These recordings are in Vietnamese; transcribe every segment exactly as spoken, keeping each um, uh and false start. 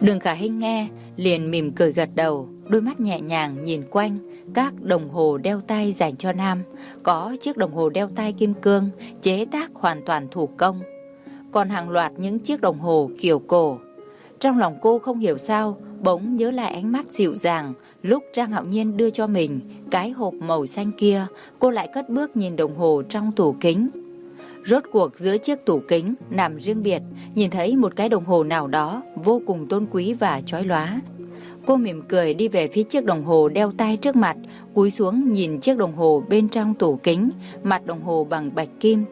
Đường Khả Hinh nghe liền mỉm cười gật đầu, đôi mắt nhẹ nhàng nhìn quanh các đồng hồ đeo tay dành cho nam. Có chiếc đồng hồ đeo tay kim cương chế tác hoàn toàn thủ công, còn hàng loạt những chiếc đồng hồ kiểu cổ. Trong lòng cô không hiểu sao bỗng nhớ lại ánh mắt dịu dàng lúc Trang Hạo Nhiên đưa cho mình cái hộp màu xanh kia. Cô lại cất bước nhìn đồng hồ trong tủ kính. Rốt cuộc giữa chiếc tủ kính nằm riêng biệt, nhìn thấy một cái đồng hồ nào đó vô cùng tôn quý và chói lóa. Cô mỉm cười đi về phía chiếc đồng hồ đeo tay trước mặt, cúi xuống nhìn chiếc đồng hồ bên trong tủ kính. Mặt đồng hồ bằng bạch kim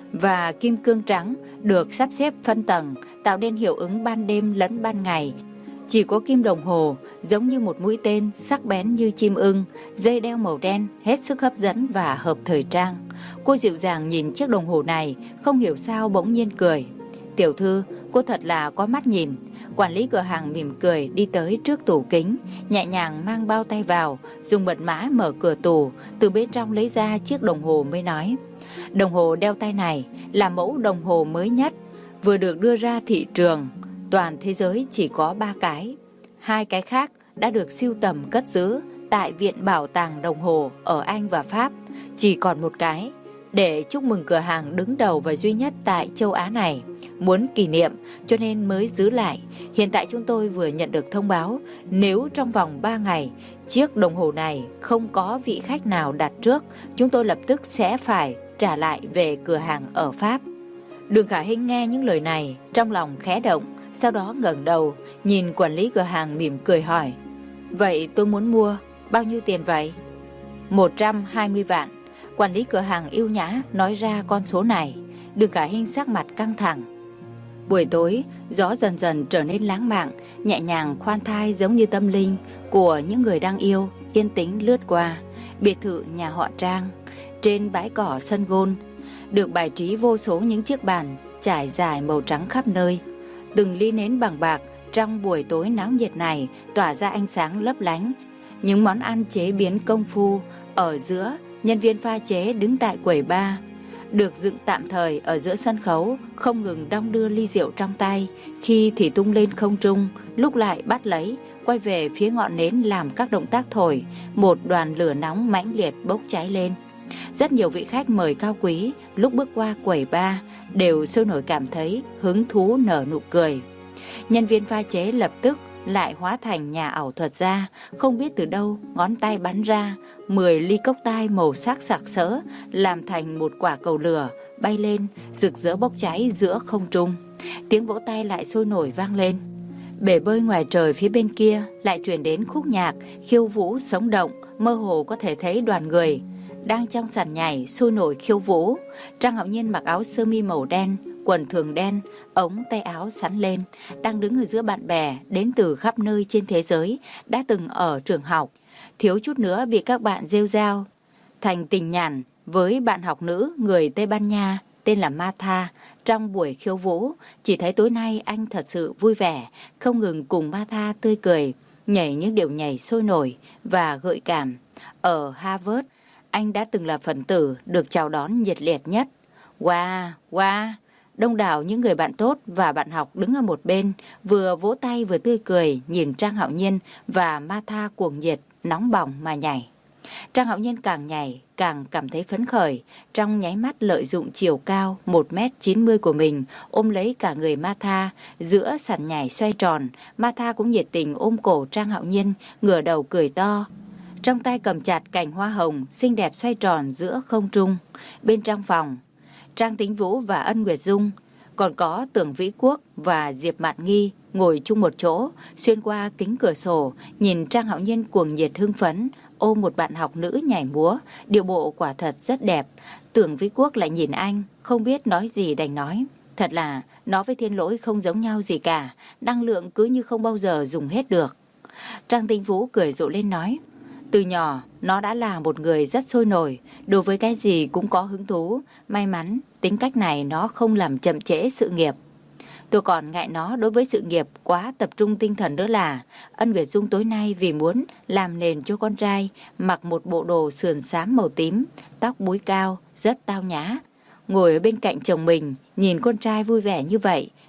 và kim cương trắng được sắp xếp phân tầng, tạo nên hiệu ứng ban đêm lẫn ban ngày. Chỉ có kim đồng hồ giống như một mũi tên sắc bén như chim ưng, dây đeo màu đen hết sức hấp dẫn và hợp thời trang. Cô dịu dàng nhìn chiếc đồng hồ này, không hiểu sao bỗng nhiên cười. Tiểu thư, cô thật là có mắt nhìn. Quản lý cửa hàng mỉm cười đi tới trước tủ kính, nhẹ nhàng mang bao tay vào, dùng mật mã mở cửa tủ, từ bên trong lấy ra chiếc đồng hồ mới nói. Đồng hồ đeo tay này là mẫu đồng hồ mới nhất, vừa được đưa ra thị trường. Toàn thế giới chỉ có ba cái, hai cái khác đã được sưu tầm cất giữ tại Viện Bảo tàng Đồng hồ ở Anh và Pháp. Chỉ còn một cái để chúc mừng cửa hàng đứng đầu và duy nhất tại châu Á này. Muốn kỷ niệm cho nên mới giữ lại. Hiện tại chúng tôi vừa nhận được thông báo, nếu trong vòng ba ngày chiếc đồng hồ này không có vị khách nào đặt trước, chúng tôi lập tức sẽ phải trả lại về cửa hàng ở Pháp. Đường Khả Hinh nghe những lời này, trong lòng khẽ động, sau đó ngẩng đầu nhìn quản lý cửa hàng mỉm cười hỏi. Vậy tôi muốn mua, bao nhiêu tiền vậy? một trăm hai mươi vạn. Quản lý cửa hàng yêu nhã nói ra con số này. Đường Khả Hinh sắc mặt căng thẳng. Buổi tối, gió dần dần trở nên lãng mạn, nhẹ nhàng khoan thai giống như tâm linh của những người đang yêu, yên tĩnh lướt qua. Biệt thự nhà họ Trang, trên bãi cỏ sân gôn, được bài trí vô số những chiếc bàn trải dài màu trắng khắp nơi. Từng ly nến bằng bạc trong buổi tối náo nhiệt này tỏa ra ánh sáng lấp lánh. Những món ăn chế biến công phu ở giữa, nhân viên pha chế đứng tại quầy bar, được dựng tạm thời ở giữa sân khấu, không ngừng đong đưa ly rượu trong tay, khi thì tung lên không trung, lúc lại bắt lấy, quay về phía ngọn nến làm các động tác thổi. Một đoàn lửa nóng mãnh liệt bốc cháy lên. Rất nhiều vị khách mời cao quý lúc bước qua quầy bar đều sôi nổi cảm thấy hứng thú nở nụ cười. Nhân viên pha chế lập tức lại hóa thành nhà ảo thuật gia, không biết từ đâu ngón tay bắn ra mười ly cốc tai màu sắc sặc sỡ, làm thành một quả cầu lửa bay lên, rực rỡ bốc cháy giữa không trung. Tiếng vỗ tay lại sôi nổi vang lên. Bể bơi ngoài trời phía bên kia lại truyền đến khúc nhạc khiêu vũ sống động, mơ hồ có thể thấy đoàn người đang trong sàn nhảy sôi nổi khiêu vũ. Trang Hạo Nhiên mặc áo sơ mi màu đen, quần thường đen, ống tay áo sắn lên, đang đứng ở giữa bạn bè đến từ khắp nơi trên thế giới, đã từng ở trường học, thiếu chút nữa bị các bạn rêu rao thành tình nhản với bạn học nữ người Tây Ban Nha tên là Martha. Trong buổi khiêu vũ, chỉ thấy tối nay anh thật sự vui vẻ, không ngừng cùng Martha tươi cười, nhảy những điệu nhảy sôi nổi và gợi cảm. Ở Harvard, anh đã từng là phần tử được chào đón nhiệt liệt nhất. Wow, wow! Đông đảo những người bạn tốt và bạn học đứng ở một bên, vừa vỗ tay vừa tươi cười nhìn Trang Hạo Nhiên và Martha cuồng nhiệt, nóng bỏng mà nhảy. Trang Hạo Nhiên càng nhảy càng cảm thấy phấn khởi, trong nháy mắt lợi dụng chiều cao một mét chín mươi của mình ôm lấy cả người Martha. Giữa sàn nhảy xoay tròn, Martha cũng nhiệt tình ôm cổ Trang Hạo Nhiên, ngửa đầu cười to, trong tay cầm chặt cành hoa hồng xinh đẹp xoay tròn giữa không trung. Bên trong phòng, Trang Tính Vũ và Ân Nguyệt Dung, còn có Tưởng Vĩ Quốc và Diệp Mạn Nghi ngồi chung một chỗ, xuyên qua kính cửa sổ nhìn Trang Hạo Nhiên cuồng nhiệt hưng phấn ôm một bạn học nữ nhảy múa, điệu bộ quả thật rất đẹp. Tưởng Vĩ Quốc lại nhìn anh, không biết nói gì đành nói. Thật là nó với Thiên Lỗi không giống nhau gì cả, năng lượng cứ như không bao giờ dùng hết được. Trang Tính Vũ cười rộ lên nói, từ nhỏ nó đã là một người rất sôi nổi, đối với cái gì cũng có hứng thú. May mắn tính cách này nó không làm chậm trễ sự nghiệp. Tôi còn ngại nó đối với sự nghiệp quá tập trung tinh thần nữa là Ân Nguyệt Dung tối nay vì muốn làm nền cho con trai, mặc một bộ đồ sườn xám màu tím, tóc búi cao, rất tao nhã. Ngồi ở bên cạnh chồng mình, nhìn con trai vui vẻ như vậy,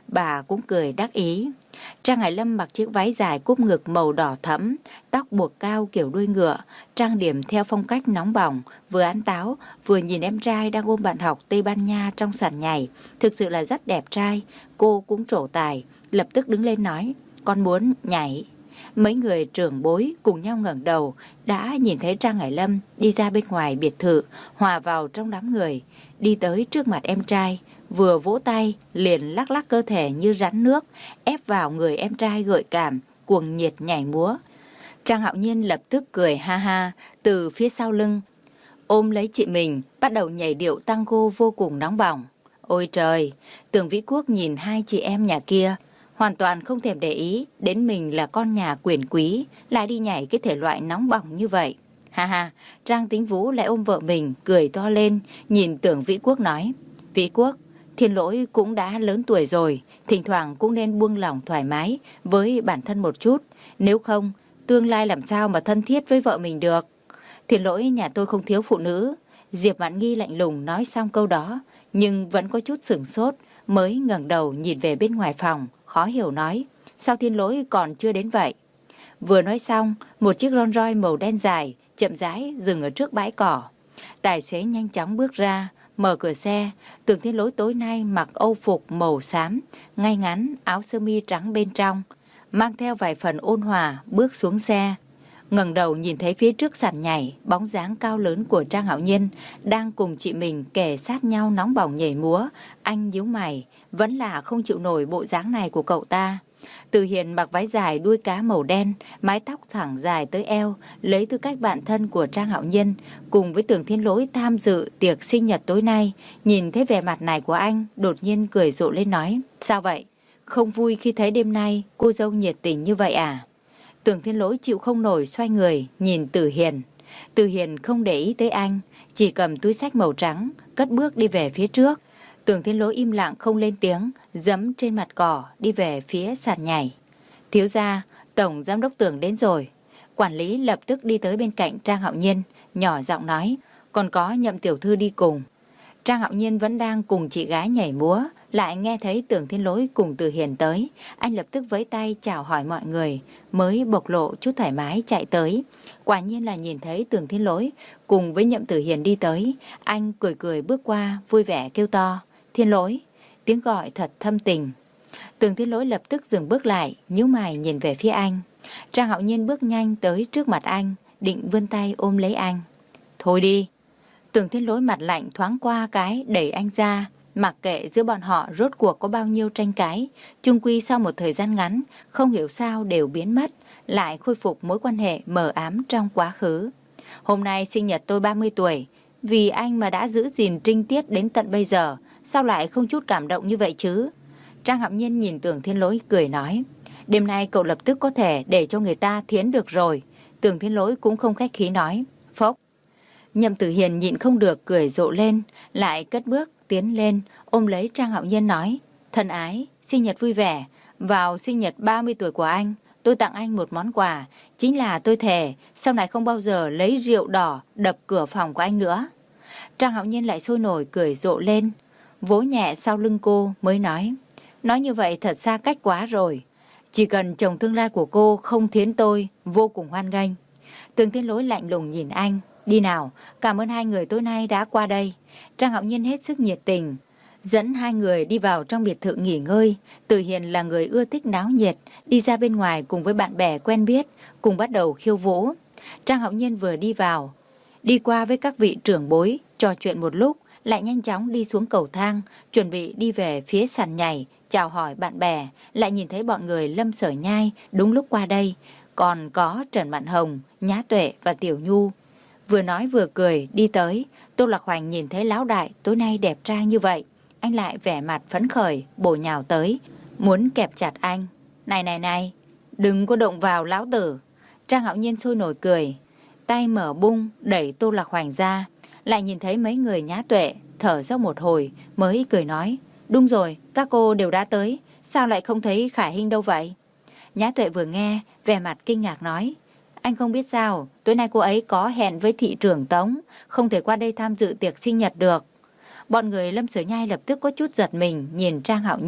bà cũng cười đắc ý. Trang Hải Lâm mặc chiếc váy dài cúp ngực màu đỏ thẫm, tóc buộc cao kiểu đuôi ngựa, trang điểm theo phong cách nóng bỏng, vừa ăn táo, vừa nhìn em trai đang ôm bạn học Tây Ban Nha trong sàn nhảy. Thực sự là rất đẹp trai, cô cũng trổ tài, lập tức đứng lên nói, con muốn nhảy. Mấy người trưởng bối cùng nhau ngẩng đầu, đã nhìn thấy Trang Hải Lâm đi ra bên ngoài biệt thự, hòa vào trong đám người, đi tới trước mặt em trai. Vừa vỗ tay, liền lắc lắc cơ thể như rắn nước, ép vào người em trai gợi cảm, cuồng nhiệt nhảy múa. Trang Hạo Nhiên lập tức cười ha ha, từ phía sau lưng, ôm lấy chị mình, bắt đầu nhảy điệu tango vô cùng nóng bỏng. Ôi trời, Tưởng Vĩ Quốc nhìn hai chị em nhà kia, hoàn toàn không thèm để ý đến mình là con nhà quyền quý, lại đi nhảy cái thể loại nóng bỏng như vậy. Ha ha, Trang Tính Vũ lại ôm vợ mình, cười to lên, nhìn Tưởng Vĩ Quốc nói, Vĩ Quốc, Thiên Lỗi cũng đã lớn tuổi rồi, thỉnh thoảng cũng nên buông lỏng thoải mái với bản thân một chút, nếu không, tương lai làm sao mà thân thiết với vợ mình được. Thiên Lỗi nhà tôi không thiếu phụ nữ. Diệp Mạn Nghi lạnh lùng nói xong câu đó, nhưng vẫn có chút sửng sốt, mới ngẩng đầu nhìn về bên ngoài phòng, khó hiểu nói, sao Thiên Lỗi còn chưa đến vậy? Vừa nói xong, một chiếc Rolls Royce màu đen dài chậm rãi dừng ở trước bãi cỏ. Tài xế nhanh chóng bước ra, mở cửa xe. Tưởng Thiên Lỗi tối nay mặc âu phục màu xám, ngay ngắn, áo sơ mi trắng bên trong, mang theo vài phần ôn hòa bước xuống xe. Ngẩng đầu nhìn thấy phía trước sàn nhảy, bóng dáng cao lớn của Trang Hạo Nhiên đang cùng chị mình kề sát nhau nóng bỏng nhảy múa. Anh nhíu mày, vẫn là không chịu nổi bộ dáng này của cậu ta. Từ Hiền mặc váy dài đuôi cá màu đen, mái tóc thẳng dài tới eo, lấy tư cách bạn thân của Trang Hạo Nhiên, cùng với Tưởng Thiên Lỗi tham dự tiệc sinh nhật tối nay. Nhìn thấy vẻ mặt này của anh, đột nhiên cười rộ lên nói, sao vậy? Không vui khi thấy đêm nay cô dâu nhiệt tình như vậy à? Tưởng Thiên Lỗi chịu không nổi xoay người, nhìn Từ Hiền. Từ Hiền không để ý tới anh, chỉ cầm túi xách màu trắng, cất bước đi về phía trước. Tưởng Thiên Lỗi im lặng không lên tiếng, giẫm trên mặt cỏ đi về phía sàn nhảy. Thiếu gia, Tổng Giám đốc Tưởng đến rồi. Quản lý lập tức đi tới bên cạnh Trang Hạo Nhiên, nhỏ giọng nói, còn có Nhậm tiểu thư đi cùng. Trang Hạo Nhiên vẫn đang cùng chị gái nhảy múa, lại nghe thấy Tưởng Thiên Lỗi cùng Từ Hiền tới. Anh lập tức vẫy tay chào hỏi mọi người, mới bộc lộ chút thoải mái chạy tới. Quả nhiên là nhìn thấy Tưởng Thiên Lỗi cùng với Nhậm Tử Hiền đi tới. Anh cười cười bước qua, vui vẻ kêu to, Thiên Lỗi, tiếng gọi thật thâm tình. Tưởng Thiên Lỗi lập tức dừng bước lại, nhíu mày nhìn về phía anh. Trang Hạo Nhiên bước nhanh tới trước mặt anh, định vươn tay ôm lấy anh. Thôi đi. Tưởng Thiên Lỗi mặt lạnh thoáng qua cái đẩy anh ra, mặc kệ giữa bọn họ rốt cuộc có bao nhiêu tranh cãi, chung quy sau một thời gian ngắn, không hiểu sao đều biến mất, lại khôi phục mối quan hệ mờ ám trong quá khứ. Hôm nay sinh nhật tôi ba mươi tuổi, vì anh mà đã giữ gìn trinh tiết đến tận bây giờ, sao lại không chút cảm động như vậy chứ? Trang Hạo Nhiên nhìn Tưởng Thiên Lỗi cười nói, đêm nay cậu lập tức có thể để cho người ta thiến được rồi. Tưởng Thiên Lỗi cũng không khách khí nói, phốc. Nhậm Tử Hiền nhịn không được cười rộ lên, lại cất bước tiến lên, ôm lấy Trang Hạo Nhiên nói, thân ái, sinh nhật vui vẻ, vào sinh nhật ba mươi tuổi của anh, tôi tặng anh một món quà, chính là tôi thề, sau này không bao giờ lấy rượu đỏ đập cửa phòng của anh nữa. Trang Hạo Nhiên lại sôi nổi cười rộ lên, vỗ nhẹ sau lưng cô mới nói, nói như vậy thật xa cách quá rồi, chỉ cần chồng tương lai của cô không thiến tôi, vô cùng hoan nghênh. Tưởng Thiên Lỗi lạnh lùng nhìn anh, đi nào, cảm ơn hai người tối nay đã qua đây. Trang Hạo Nhiên hết sức nhiệt tình, dẫn hai người đi vào trong biệt thự nghỉ ngơi. Từ Hiền là người ưa thích náo nhiệt, đi ra bên ngoài cùng với bạn bè quen biết, cùng bắt đầu khiêu vũ. Trang Hạo Nhiên vừa đi vào, đi qua với các vị trưởng bối, trò chuyện một lúc, lại nhanh chóng đi xuống cầu thang, chuẩn bị đi về phía sàn nhảy, chào hỏi bạn bè, lại nhìn thấy bọn người Lâm Sở Nhai đúng lúc qua đây, còn có Trần Mạn Hồng, Nhã Tuệ và Tiểu Nhu. Vừa nói vừa cười đi tới. Tô Lạc Hoành nhìn thấy lão đại tối nay đẹp trai như vậy, anh lại vẻ mặt phấn khởi bổ nhào tới, muốn kẹp chặt anh. Này này này, đừng có động vào lão tử. Trang Hạo Nhiên sôi nổi cười, tay mở bung đẩy Tô Lạc Hoành ra, lại nhìn thấy mấy người Nhã Tuệ, thở dốc một hồi mới cười nói, đúng rồi, các cô đều đã tới, sao lại không thấy Khải Hinh đâu vậy? Nhã Tuệ vừa nghe, vẻ mặt kinh ngạc nói, anh không biết sao, tối nay cô ấy có hẹn với thị trưởng Tống, không thể qua đây tham dự tiệc sinh nhật được. Bọn người Lâm Sở Nhai lập tức có chút giật mình nhìn Trang Hạo Nhiên.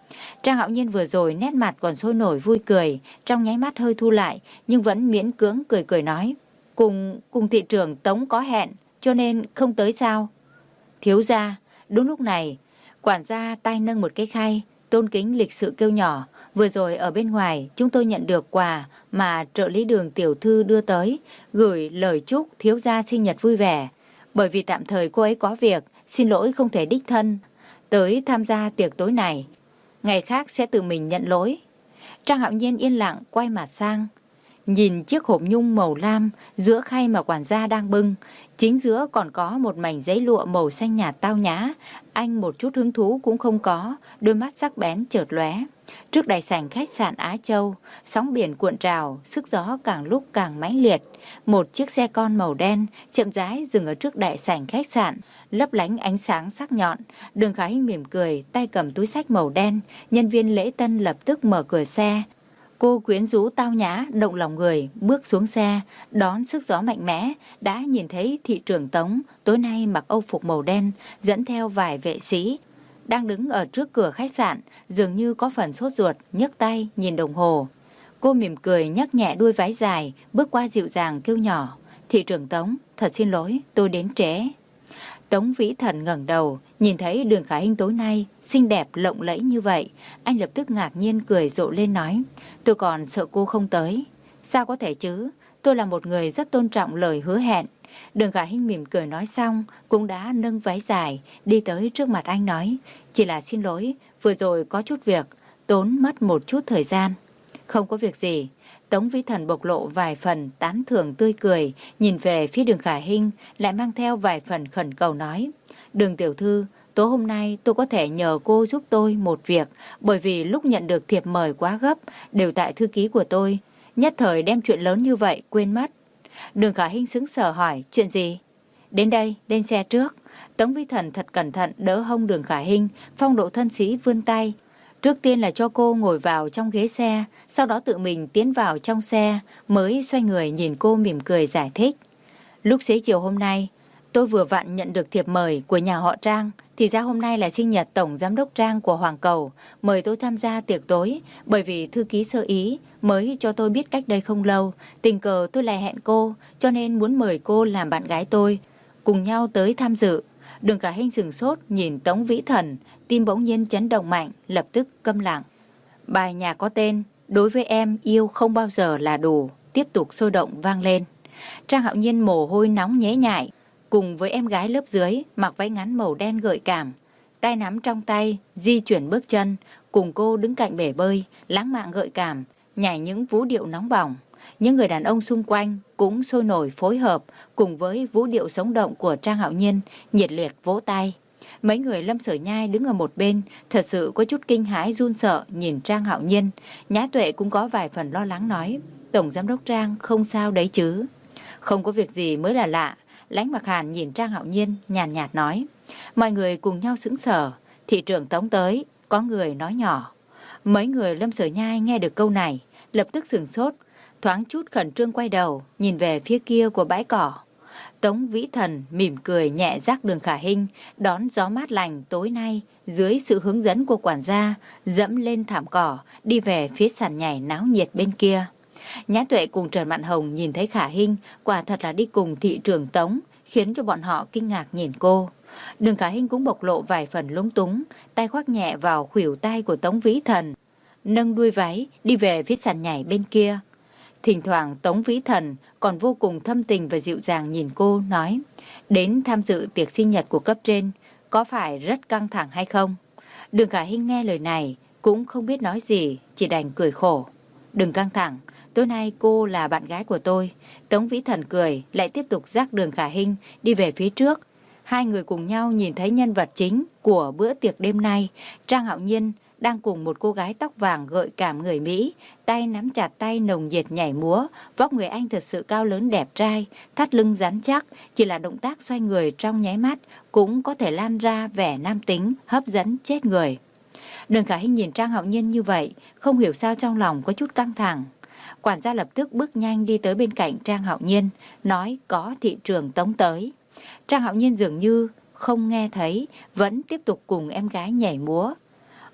Trang Hạo Nhiên vừa rồi nét mặt còn sôi nổi vui cười, trong nháy mắt hơi thu lại, nhưng vẫn miễn cưỡng cười cười nói: Cùng, cùng thị trưởng Tống có hẹn, cho nên không tới sao? Thiếu gia. Đúng lúc này, quản gia tay nâng một cái khay, tôn kính lịch sự kêu nhỏ: Vừa rồi ở bên ngoài chúng tôi nhận được quà mà trợ lý Đường tiểu thư đưa tới, gửi lời chúc thiếu gia sinh nhật vui vẻ. Bởi vì tạm thời cô ấy có việc, xin lỗi không thể đích thân tới tham gia tiệc tối này, ngày khác sẽ tự mình nhận lỗi. Trang Hạo Nhiên yên lặng quay mặt sang, nhìn chiếc hộp nhung màu lam giữa khay mà quản gia đang bưng, chính giữa còn có một mảnh giấy lụa màu xanh nhạt tao nhã. Anh một chút hứng thú cũng không có, đôi mắt sắc bén chợt lóe. Trước đại sảnh khách sạn Á Châu, sóng biển cuộn trào, sức gió càng lúc càng mãnh liệt. Một chiếc xe con màu đen chậm rãi dừng ở trước đại sảnh khách sạn, lấp lánh ánh sáng sắc nhọn. Đường Khả Hinh mỉm cười, tay cầm túi xách màu đen. Nhân viên lễ tân lập tức mở cửa xe. Cô quyến rũ tao nhã, động lòng người, bước xuống xe, đón sức gió mạnh mẽ, đã nhìn thấy thị trưởng Tống, tối nay mặc âu phục màu đen, dẫn theo vài vệ sĩ, đang đứng ở trước cửa khách sạn, dường như có phần sốt ruột, nhấc tay, nhìn đồng hồ. Cô mỉm cười nhấc nhẹ đuôi váy dài, bước qua dịu dàng kêu nhỏ: Thị trưởng Tống, thật xin lỗi, tôi đến trễ. Tống Vĩ Thần ngẩng đầu, nhìn thấy Đường Khả Hinh tối nay xinh đẹp lộng lẫy như vậy, anh lập tức ngạc nhiên cười rộ lên nói: Tôi còn sợ cô không tới. Sao có thể chứ, tôi là một người rất tôn trọng lời hứa hẹn. Đường Khả Hinh mỉm cười nói xong, cũng đã nâng váy dài, đi tới trước mặt anh nói: Chỉ là xin lỗi, vừa rồi có chút việc, tốn mất một chút thời gian. Không có việc gì. Tống Vĩ Thần bộc lộ vài phần tán thưởng tươi cười, nhìn về phía Đường Khả Hinh, lại mang theo vài phần khẩn cầu nói: Đường tiểu thư, tối hôm nay tôi có thể nhờ cô giúp tôi một việc, bởi vì lúc nhận được thiệp mời quá gấp, đều tại thư ký của tôi, nhất thời đem chuyện lớn như vậy quên mất. Đường Khả Hinh sững sờ hỏi: Chuyện gì? Đến đây, lên xe trước. Tống Vĩ Thần thật cẩn thận đỡ hông Đường Khả Hinh, phong độ thân sĩ vươn tay. Trước tiên là cho cô ngồi vào trong ghế xe, sau đó tự mình tiến vào trong xe, mới xoay người nhìn cô mỉm cười giải thích: Lúc xế chiều hôm nay, tôi vừa vặn nhận được thiệp mời của nhà họ Trang, thì ra hôm nay là sinh nhật tổng giám đốc Trang của Hoàng Cầu, mời tôi tham gia tiệc tối, bởi vì thư ký sơ ý mới cho tôi biết cách đây không lâu, tình cờ tôi lại hẹn cô, cho nên muốn mời cô làm bạn gái tôi, cùng nhau tới tham dự. Đường Khả Hinh sừng sốt nhìn Tống Vĩ Thần, tim bỗng nhiên chấn động mạnh, lập tức câm lặng. Bài nhạc có tên Đối với em yêu không bao giờ là đủ tiếp tục sôi động vang lên. Trang Hạo Nhiên mồ hôi nóng nhễ nhại, cùng với em gái lớp dưới mặc váy ngắn màu đen gợi cảm, tay nắm trong tay, di chuyển bước chân, cùng cô đứng cạnh bể bơi, lãng mạn gợi cảm, nhảy những vũ điệu nóng bỏng. Những người đàn ông xung quanh cũng sôi nổi phối hợp cùng với vũ điệu sống động của Trang Hạo Nhiên, nhiệt liệt vỗ tay. Mấy người Lâm Sở Nhai đứng ở một bên, thật sự có chút kinh hãi run sợ nhìn Trang Hạo Nhiên. Nhã Tuệ cũng có vài phần lo lắng nói: Tổng giám đốc Trang không sao đấy chứ? Không có việc gì mới là lạ. Lãnh Mặc Hàn nhìn Trang Hạo Nhiên nhàn nhạt nói. Mọi người cùng nhau sững sờ. Thị trưởng Tống tới, có người nói nhỏ. Mấy người Lâm Sở Nhai nghe được câu này, lập tức sửng sốt, thoáng chút khẩn trương quay đầu, nhìn về phía kia của bãi cỏ. Tống Vĩ Thần mỉm cười nhẹ rắc Đường Khả Hinh, đón gió mát lành tối nay, dưới sự hướng dẫn của quản gia, dẫm lên thảm cỏ, đi về phía sàn nhảy náo nhiệt bên kia. Nhã Tuệ cùng Trần Mạn Hồng nhìn thấy Khả Hinh, quả thật là đi cùng thị trưởng Tống, khiến cho bọn họ kinh ngạc nhìn cô. Đường Khả Hinh cũng bộc lộ vài phần lúng túng, tay khoác nhẹ vào khuỷu tay của Tống Vĩ Thần, nâng đuôi váy đi về phía sàn nhảy bên kia. Thỉnh thoảng Tống Vĩ Thần còn vô cùng thâm tình và dịu dàng nhìn cô, nói: Đến tham dự tiệc sinh nhật của cấp trên, có phải rất căng thẳng hay không? Đường Khả Hinh nghe lời này cũng không biết nói gì, chỉ đành cười khổ. Đừng căng thẳng, tối nay cô là bạn gái của tôi. Tống Vĩ Thần cười, lại tiếp tục dắt Đường Khả Hinh đi về phía trước. Hai người cùng nhau nhìn thấy nhân vật chính của bữa tiệc đêm nay. Trang Hạo Nhiên đang cùng một cô gái tóc vàng gợi cảm người Mỹ, tay nắm chặt tay nồng nhiệt nhảy múa. Vóc người anh thật sự cao lớn đẹp trai, thắt lưng rắn chắc, chỉ là động tác xoay người trong nháy mắt cũng có thể lan ra vẻ nam tính, hấp dẫn chết người. Đường Khả Hinh nhìn Trang Hạo Nhiên như vậy, không hiểu sao trong lòng có chút căng thẳng. Quản gia lập tức bước nhanh đi tới bên cạnh Trang Hạo Nhiên, nói có thị trưởng Tống tới. Trang Hạo Nhiên dường như không nghe thấy, vẫn tiếp tục cùng em gái nhảy múa.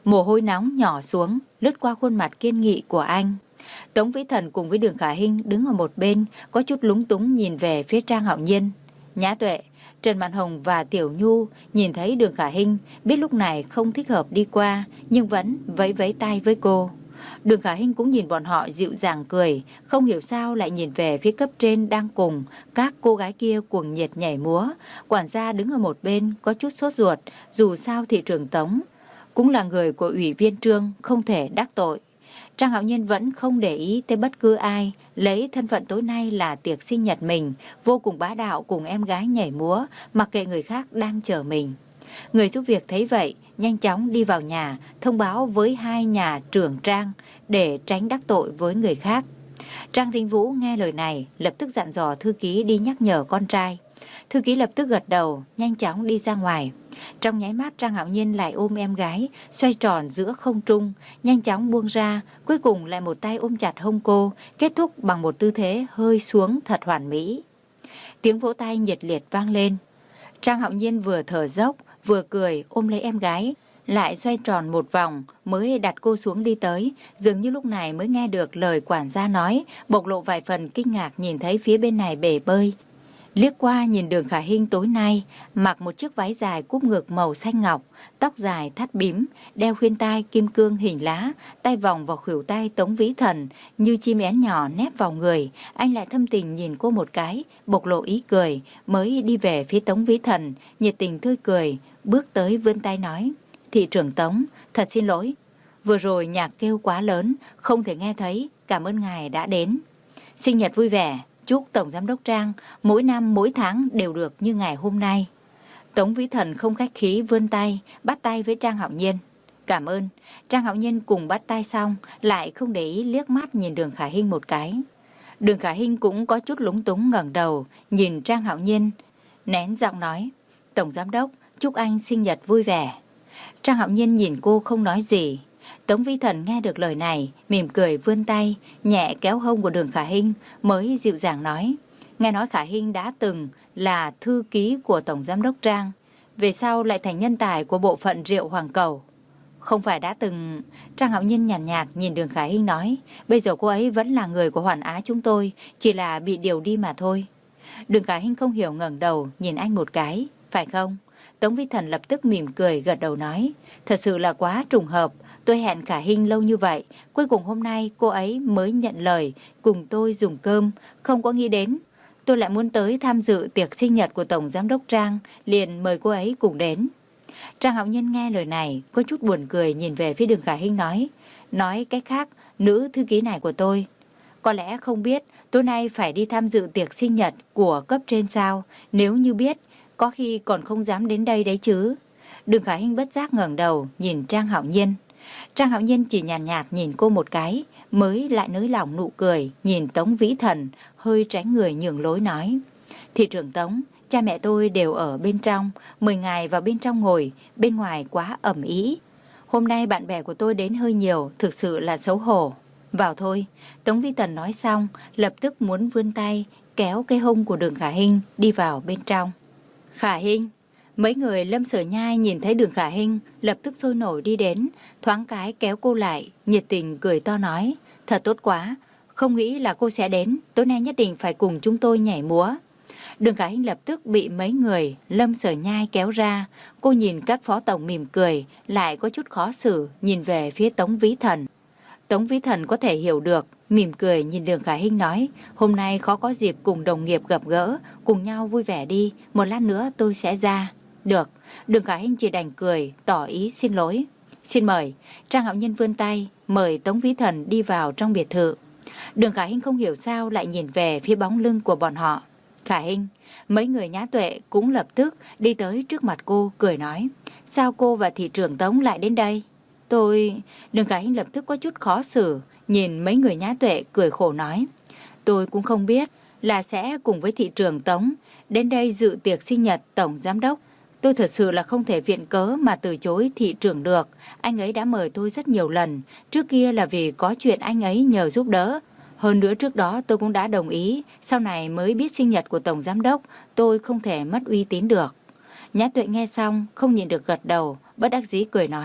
Mồ hôi nóng nhỏ xuống, lướt qua khuôn mặt kiên nghị của anh. Tống Vĩ Thần cùng với Đường Khả Hinh đứng ở một bên, có chút lúng túng nhìn về phía Trang Hạo Nhiên. Nhã Tuệ, Trần Mạn Hồng và Tiểu Nhu nhìn thấy Đường Khả Hinh, biết lúc này không thích hợp đi qua, nhưng vẫn vẫy vẫy tay với cô. Đường Khả Hinh cũng nhìn bọn họ dịu dàng cười, không hiểu sao lại nhìn về phía cấp trên đang cùng các cô gái kia cuồng nhiệt nhảy múa. Quản gia đứng ở một bên có chút sốt ruột, dù sao thị trưởng Tống cũng là người của ủy viên Trương, không thể đắc tội. Trang Hạo Nhiên vẫn không để ý tới bất cứ ai, lấy thân phận tối nay là tiệc sinh nhật mình, vô cùng bá đạo cùng em gái nhảy múa, mặc kệ người khác đang chờ mình. Người giúp việc thấy vậy, nhanh chóng đi vào nhà, thông báo với hai nhà trưởng Trang để tránh đắc tội với người khác. Trang Thính Vũ nghe lời này, lập tức dặn dò thư ký đi nhắc nhở con trai. Thư ký lập tức gật đầu, nhanh chóng đi ra ngoài. Trong nháy mắt Trang Hạo Nhiên lại ôm em gái, xoay tròn giữa không trung, nhanh chóng buông ra, cuối cùng lại một tay ôm chặt hông cô, kết thúc bằng một tư thế hơi xuống thật hoàn mỹ. Tiếng vỗ tay nhiệt liệt vang lên. Trang Hạo Nhiên vừa thở dốc, vừa cười ôm lấy em gái, lại xoay tròn một vòng mới đặt cô xuống đi tới, dường như lúc này mới nghe được lời quản gia nói, bộc lộ vài phần kinh ngạc nhìn thấy phía bên này bể bơi. Liếc qua nhìn Đường Khả Hinh tối nay, mặc một chiếc váy dài cúp ngực màu xanh ngọc, tóc dài thắt bím, đeo khuyên tai kim cương hình lá, tay vòng vào khuỷu tay Tống Vĩ Thần, như chim én nhỏ nép vào người. Anh lại thâm tình nhìn cô một cái, bộc lộ ý cười, mới đi về phía Tống Vĩ Thần, nhiệt tình tươi cười, bước tới vươn tay nói: Thị trưởng Tống, thật xin lỗi, vừa rồi nhạc kêu quá lớn, không thể nghe thấy, cảm ơn ngài đã đến. Sinh nhật vui vẻ. Chúc Tổng Giám đốc Trang mỗi năm mỗi tháng đều được như ngày hôm nay. Tống Vĩ Thần không khách khí vươn tay, bắt tay với Trang Hạo Nhiên. Cảm ơn. Trang Hạo Nhiên cùng bắt tay xong, lại không để ý liếc mắt nhìn Đường Khả Hinh một cái. Đường Khả Hinh cũng có chút lúng túng ngẩng đầu, nhìn Trang Hạo Nhiên, nén giọng nói: Tổng Giám đốc, chúc anh sinh nhật vui vẻ. Trang Hạo Nhiên nhìn cô không nói gì. Tống Vĩ Thần nghe được lời này, mỉm cười vươn tay, nhẹ kéo hông của Đường Khả Hinh, mới dịu dàng nói: Nghe nói Khả Hinh đã từng là thư ký của Tổng Giám đốc Trang, về sau lại thành nhân tài của bộ phận rượu Hoàng Cầu. Không phải đã từng... Trang Hạo Nhiên nhàn nhạt, nhạt nhìn Đường Khả Hinh nói: Bây giờ cô ấy vẫn là người của Hoàn Á chúng tôi, chỉ là bị điều đi mà thôi. Đường Khả Hinh không hiểu ngẩng đầu nhìn anh một cái: Phải không? Tống Vĩ Thần lập tức mỉm cười gật đầu nói: Thật sự là quá trùng hợp. Tôi hẹn Khả Hinh lâu như vậy, cuối cùng hôm nay cô ấy mới nhận lời cùng tôi dùng cơm, không có nghĩ đến tôi lại muốn tới tham dự tiệc sinh nhật của Tổng Giám đốc Trang, liền mời cô ấy cùng đến. Trang Hạo Nhiên nghe lời này, có chút buồn cười nhìn về phía Đường Khả Hinh nói: Nói cách khác, nữ thư ký này của tôi có lẽ không biết tối nay phải đi tham dự tiệc sinh nhật của cấp trên sao, nếu như biết, có khi còn không dám đến đây đấy chứ. Đường Khả Hinh bất giác ngẩng đầu nhìn Trang Hạo Nhiên. Trang Hạo Nhiên chỉ nhàn nhạt, nhạt nhìn cô một cái, mới lại nới lỏng nụ cười, nhìn Tống Vĩ Thần, hơi tránh người nhường lối nói: Thị trưởng Tống, cha mẹ tôi đều ở bên trong, mời ngài vào bên trong ngồi, bên ngoài quá ẩm ý. Hôm nay bạn bè của tôi đến hơi nhiều, thực sự là xấu hổ. Vào thôi. Tống Vĩ Thần nói xong, lập tức muốn vươn tay, kéo cái hông của Đường Khả Hinh đi vào bên trong. Khả Hinh. Mấy người Lâm Sở Nhai nhìn thấy Đường Khả Hinh, lập tức sôi nổi đi đến, thoáng cái kéo cô lại, nhiệt tình cười to nói: Thật tốt quá, không nghĩ là cô sẽ đến, tối nay nhất định phải cùng chúng tôi nhảy múa. Đường Khả Hinh lập tức bị mấy người Lâm Sở Nhai kéo ra, cô nhìn các phó tổng mỉm cười, lại có chút khó xử, nhìn về phía Tống Vĩ Thần. Tống Vĩ Thần có thể hiểu được, mỉm cười nhìn Đường Khả Hinh nói: Hôm nay khó có dịp cùng đồng nghiệp gặp gỡ, cùng nhau vui vẻ đi, một lát nữa tôi sẽ ra. Được. Đường Khả Hinh chỉ đành cười, tỏ ý xin lỗi. Xin mời. Trang Hạo Nhiên vươn tay, mời Tống Vĩ Thần đi vào trong biệt thự. Đường Khả Hinh không hiểu sao lại nhìn về phía bóng lưng của bọn họ. Khả Hinh. Mấy người Nhã Tuệ cũng lập tức đi tới trước mặt cô, cười nói: Sao cô và thị trưởng Tống lại đến đây? Tôi... Đường Khả Hinh lập tức có chút khó xử, nhìn mấy người Nhã Tuệ cười khổ nói: Tôi cũng không biết là sẽ cùng với thị trưởng Tống đến đây dự tiệc sinh nhật Tổng Giám đốc. Tôi thật sự là không thể viện cớ mà từ chối thị trưởng được. Anh ấy đã mời tôi rất nhiều lần. Trước kia là vì có chuyện anh ấy nhờ giúp đỡ. Hơn nữa trước đó tôi cũng đã đồng ý. Sau này mới biết sinh nhật của Tổng Giám đốc, tôi không thể mất uy tín được. Nhã Tuệ nghe xong, không nhịn được gật đầu, bất đắc dĩ cười nói: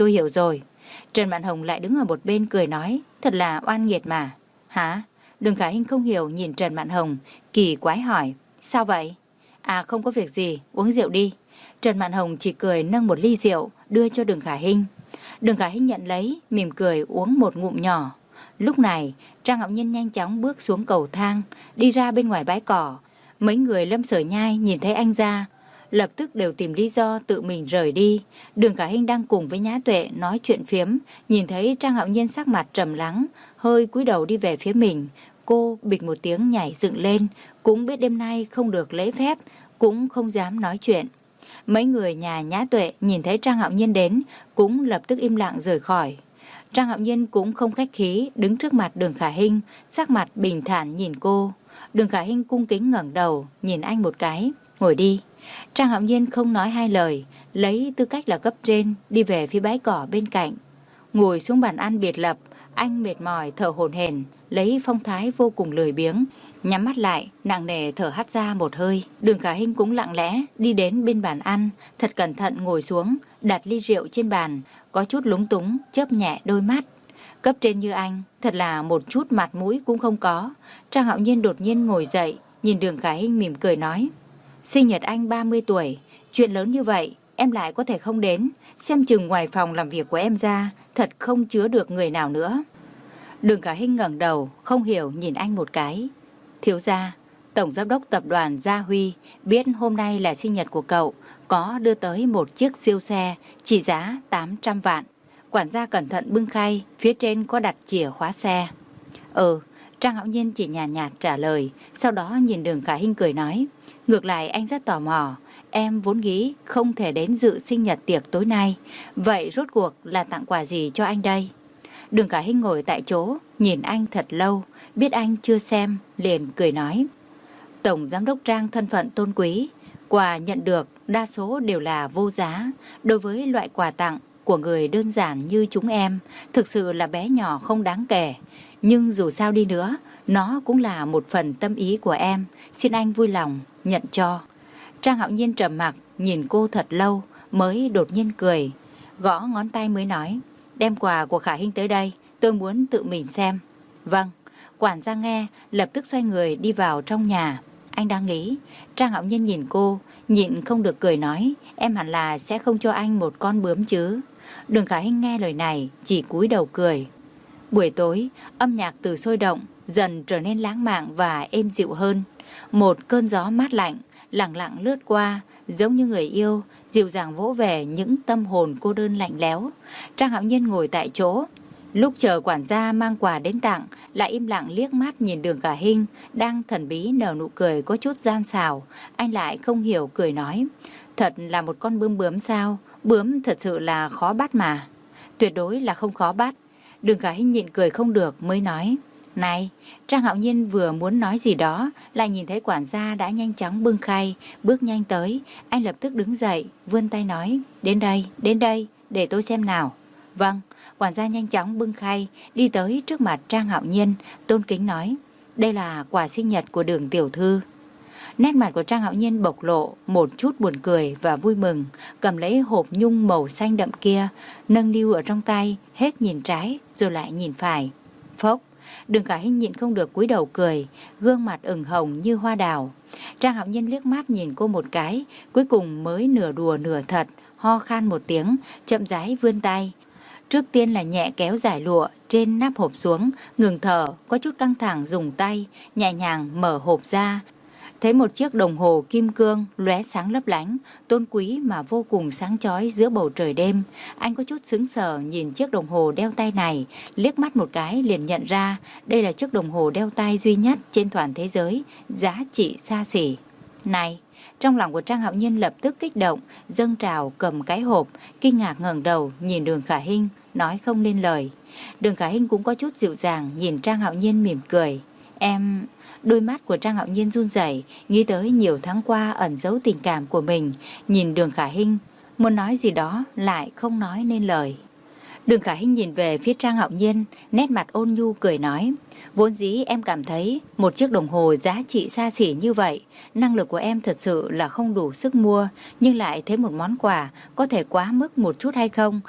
tôi hiểu rồi. Trần Mạn Hồng lại đứng ở một bên cười nói, thật là oan nghiệt mà. Hả? Đường Khả Hinh không hiểu nhìn Trần Mạn Hồng, kỳ quái hỏi, sao vậy? À không có việc gì, uống rượu đi. Trần Mạn Hồng chỉ cười nâng một ly rượu đưa cho Đường Khả Hinh. Đường Khả Hinh nhận lấy, mỉm cười uống một ngụm nhỏ. Lúc này, Trang Hạo Nhiên nhanh chóng bước xuống cầu thang, đi ra bên ngoài bãi cỏ. Mấy người Lâm Sở Nhai nhìn thấy anh ra, lập tức đều tìm lý do tự mình rời đi. Đường Khả Hinh đang cùng với Nhã Tuệ nói chuyện phiếm, nhìn thấy Trang Hạo Nhiên sắc mặt trầm lắng, hơi cúi đầu đi về phía mình. Cô bịch một tiếng nhảy dựng lên, cũng biết đêm nay không được lễ phép, cũng không dám nói chuyện. Mấy người nhà Nhã Tuệ nhìn thấy Trang Hạo Nhiên đến, cũng lập tức im lặng rời khỏi. Trang Hạo Nhiên cũng không khách khí, đứng trước mặt Đường Khả Hinh, sắc mặt bình thản nhìn cô. Đường Khả Hinh cung kính ngẩng đầu, nhìn anh một cái, ngồi đi. Trang Hạo Nhiên không nói hai lời, lấy tư cách là cấp trên, đi về phía bãi cỏ bên cạnh. Ngồi xuống bàn ăn biệt lập, anh mệt mỏi thở hổn hển, lấy phong thái vô cùng lười biếng, nhắm mắt lại, nặng nề thở hắt ra một hơi. Đường Khả Hinh cũng lặng lẽ đi đến bên bàn ăn, thật cẩn thận ngồi xuống, đặt ly rượu trên bàn, có chút lúng túng, chớp nhẹ đôi mắt. Cấp trên như anh, thật là một chút mặt mũi cũng không có. Trang Hạo Nhiên đột nhiên ngồi dậy, nhìn Đường Khả Hinh mỉm cười nói, sinh nhật anh ba mươi tuổi, chuyện lớn như vậy, em lại có thể không đến, xem chừng ngoài phòng làm việc của em ra, thật không chứa được người nào nữa. Đường Khả Hinh ngẩng đầu, không hiểu nhìn anh một cái. Thiếu gia, tổng giám đốc tập đoàn Gia Huy biết hôm nay là sinh nhật của cậu, có đưa tới một chiếc siêu xe trị giá tám trăm vạn. Quản gia cẩn thận bưng khay, phía trên có đặt chìa khóa xe. Ừ, Trang Hạo Nhiên chỉ nhàn nhạt, nhạt trả lời, sau đó nhìn Đường Khả Hinh cười nói, ngược lại anh rất tò mò, em vốn nghĩ không thể đến dự sinh nhật tiệc tối nay, vậy rốt cuộc là tặng quà gì cho anh đây? Đường Khả Hinh ngồi tại chỗ, nhìn anh thật lâu, biết anh chưa xem, liền cười nói, tổng giám đốc Trang thân phận tôn quý, quà nhận được đa số đều là vô giá, đối với loại quà tặng của người đơn giản như chúng em, thực sự là bé nhỏ không đáng kể, nhưng dù sao đi nữa, nó cũng là một phần tâm ý của em, xin anh vui lòng nhận cho. Trang Hạo Nhiên trầm mặc nhìn cô thật lâu, mới đột nhiên cười, gõ ngón tay mới nói, đem quà của Khả Hinh tới đây, tôi muốn tự mình xem. Vâng. Quản gia nghe, lập tức xoay người đi vào trong nhà. Anh đang nghĩ. Trang Hạo Nhiên nhìn cô, nhịn không được cười nói, em hẳn là sẽ không cho anh một con bướm chứ. Đường Khả Hinh nghe lời này, chỉ cúi đầu cười. Buổi tối, âm nhạc từ sôi động dần trở nên lãng mạn và êm dịu hơn. Một cơn gió mát lạnh lặng lặng lướt qua, giống như người yêu, dịu dàng vỗ về những tâm hồn cô đơn lạnh lẽo. Trang Hạo Nhiên ngồi tại chỗ, lúc chờ quản gia mang quà đến tặng, lại im lặng liếc mắt nhìn Đường Khả Hinh đang thần bí nở nụ cười có chút gian xảo. Anh lại không hiểu cười nói, thật là một con bướm bướm sao? Bướm thật sự là khó bắt mà. Tuyệt đối là không khó bắt. Đường Khả Hinh nhịn cười không được mới nói, này. Trang Hạo Nhiên vừa muốn nói gì đó, lại nhìn thấy quản gia đã nhanh chóng bưng khay, bước nhanh tới. Anh lập tức đứng dậy, vươn tay nói, đến đây, đến đây, để tôi xem nào. Vâng. Quản gia nhanh chóng bưng khay, đi tới trước mặt Trang Hạo Nhiên, tôn kính nói, đây là quà sinh nhật của Đường tiểu thư. Nét mặt của Trang Hạo Nhiên bộc lộ một chút buồn cười và vui mừng, cầm lấy hộp nhung màu xanh đậm kia, nâng niu ở trong tay, hết nhìn trái rồi lại nhìn phải. Phốc, Đường Khả Hinh nhịn không được cúi đầu cười, gương mặt ửng hồng như hoa đào. Trang Hạo Nhiên liếc mắt nhìn cô một cái, cuối cùng mới nửa đùa nửa thật, ho khan một tiếng, chậm rãi vươn tay. Trước tiên là nhẹ kéo giải lụa trên nắp hộp xuống, ngừng thở, có chút căng thẳng dùng tay, nhẹ nhàng mở hộp ra. Thấy một chiếc đồng hồ kim cương lóe sáng lấp lánh, tôn quý mà vô cùng sáng chói giữa bầu trời đêm. Anh có chút sững sờ nhìn chiếc đồng hồ đeo tay này, liếc mắt một cái liền nhận ra đây là chiếc đồng hồ đeo tay duy nhất trên toàn thế giới, giá trị xa xỉ. Này! Trong lòng của Trang Hạo Nhiên lập tức kích động, dâng trào cầm cái hộp, kinh ngạc ngẩng đầu nhìn Đường Khả Hinh, nói không nên lời. Đường Khả Hinh cũng có chút dịu dàng nhìn Trang Hạo Nhiên mỉm cười. Em... Đôi mắt của Trang Hạo Nhiên run rẩy, nghĩ tới nhiều tháng qua ẩn giấu tình cảm của mình, nhìn Đường Khả Hinh, muốn nói gì đó lại không nói nên lời. Đường Khả Hinh nhìn về phía Trang Hạo Nhiên, nét mặt ôn nhu cười nói, vốn dĩ em cảm thấy một chiếc đồng hồ giá trị xa xỉ như vậy, năng lực của em thật sự là không đủ sức mua, nhưng lại thấy một món quà có thể quá mức một chút hay không?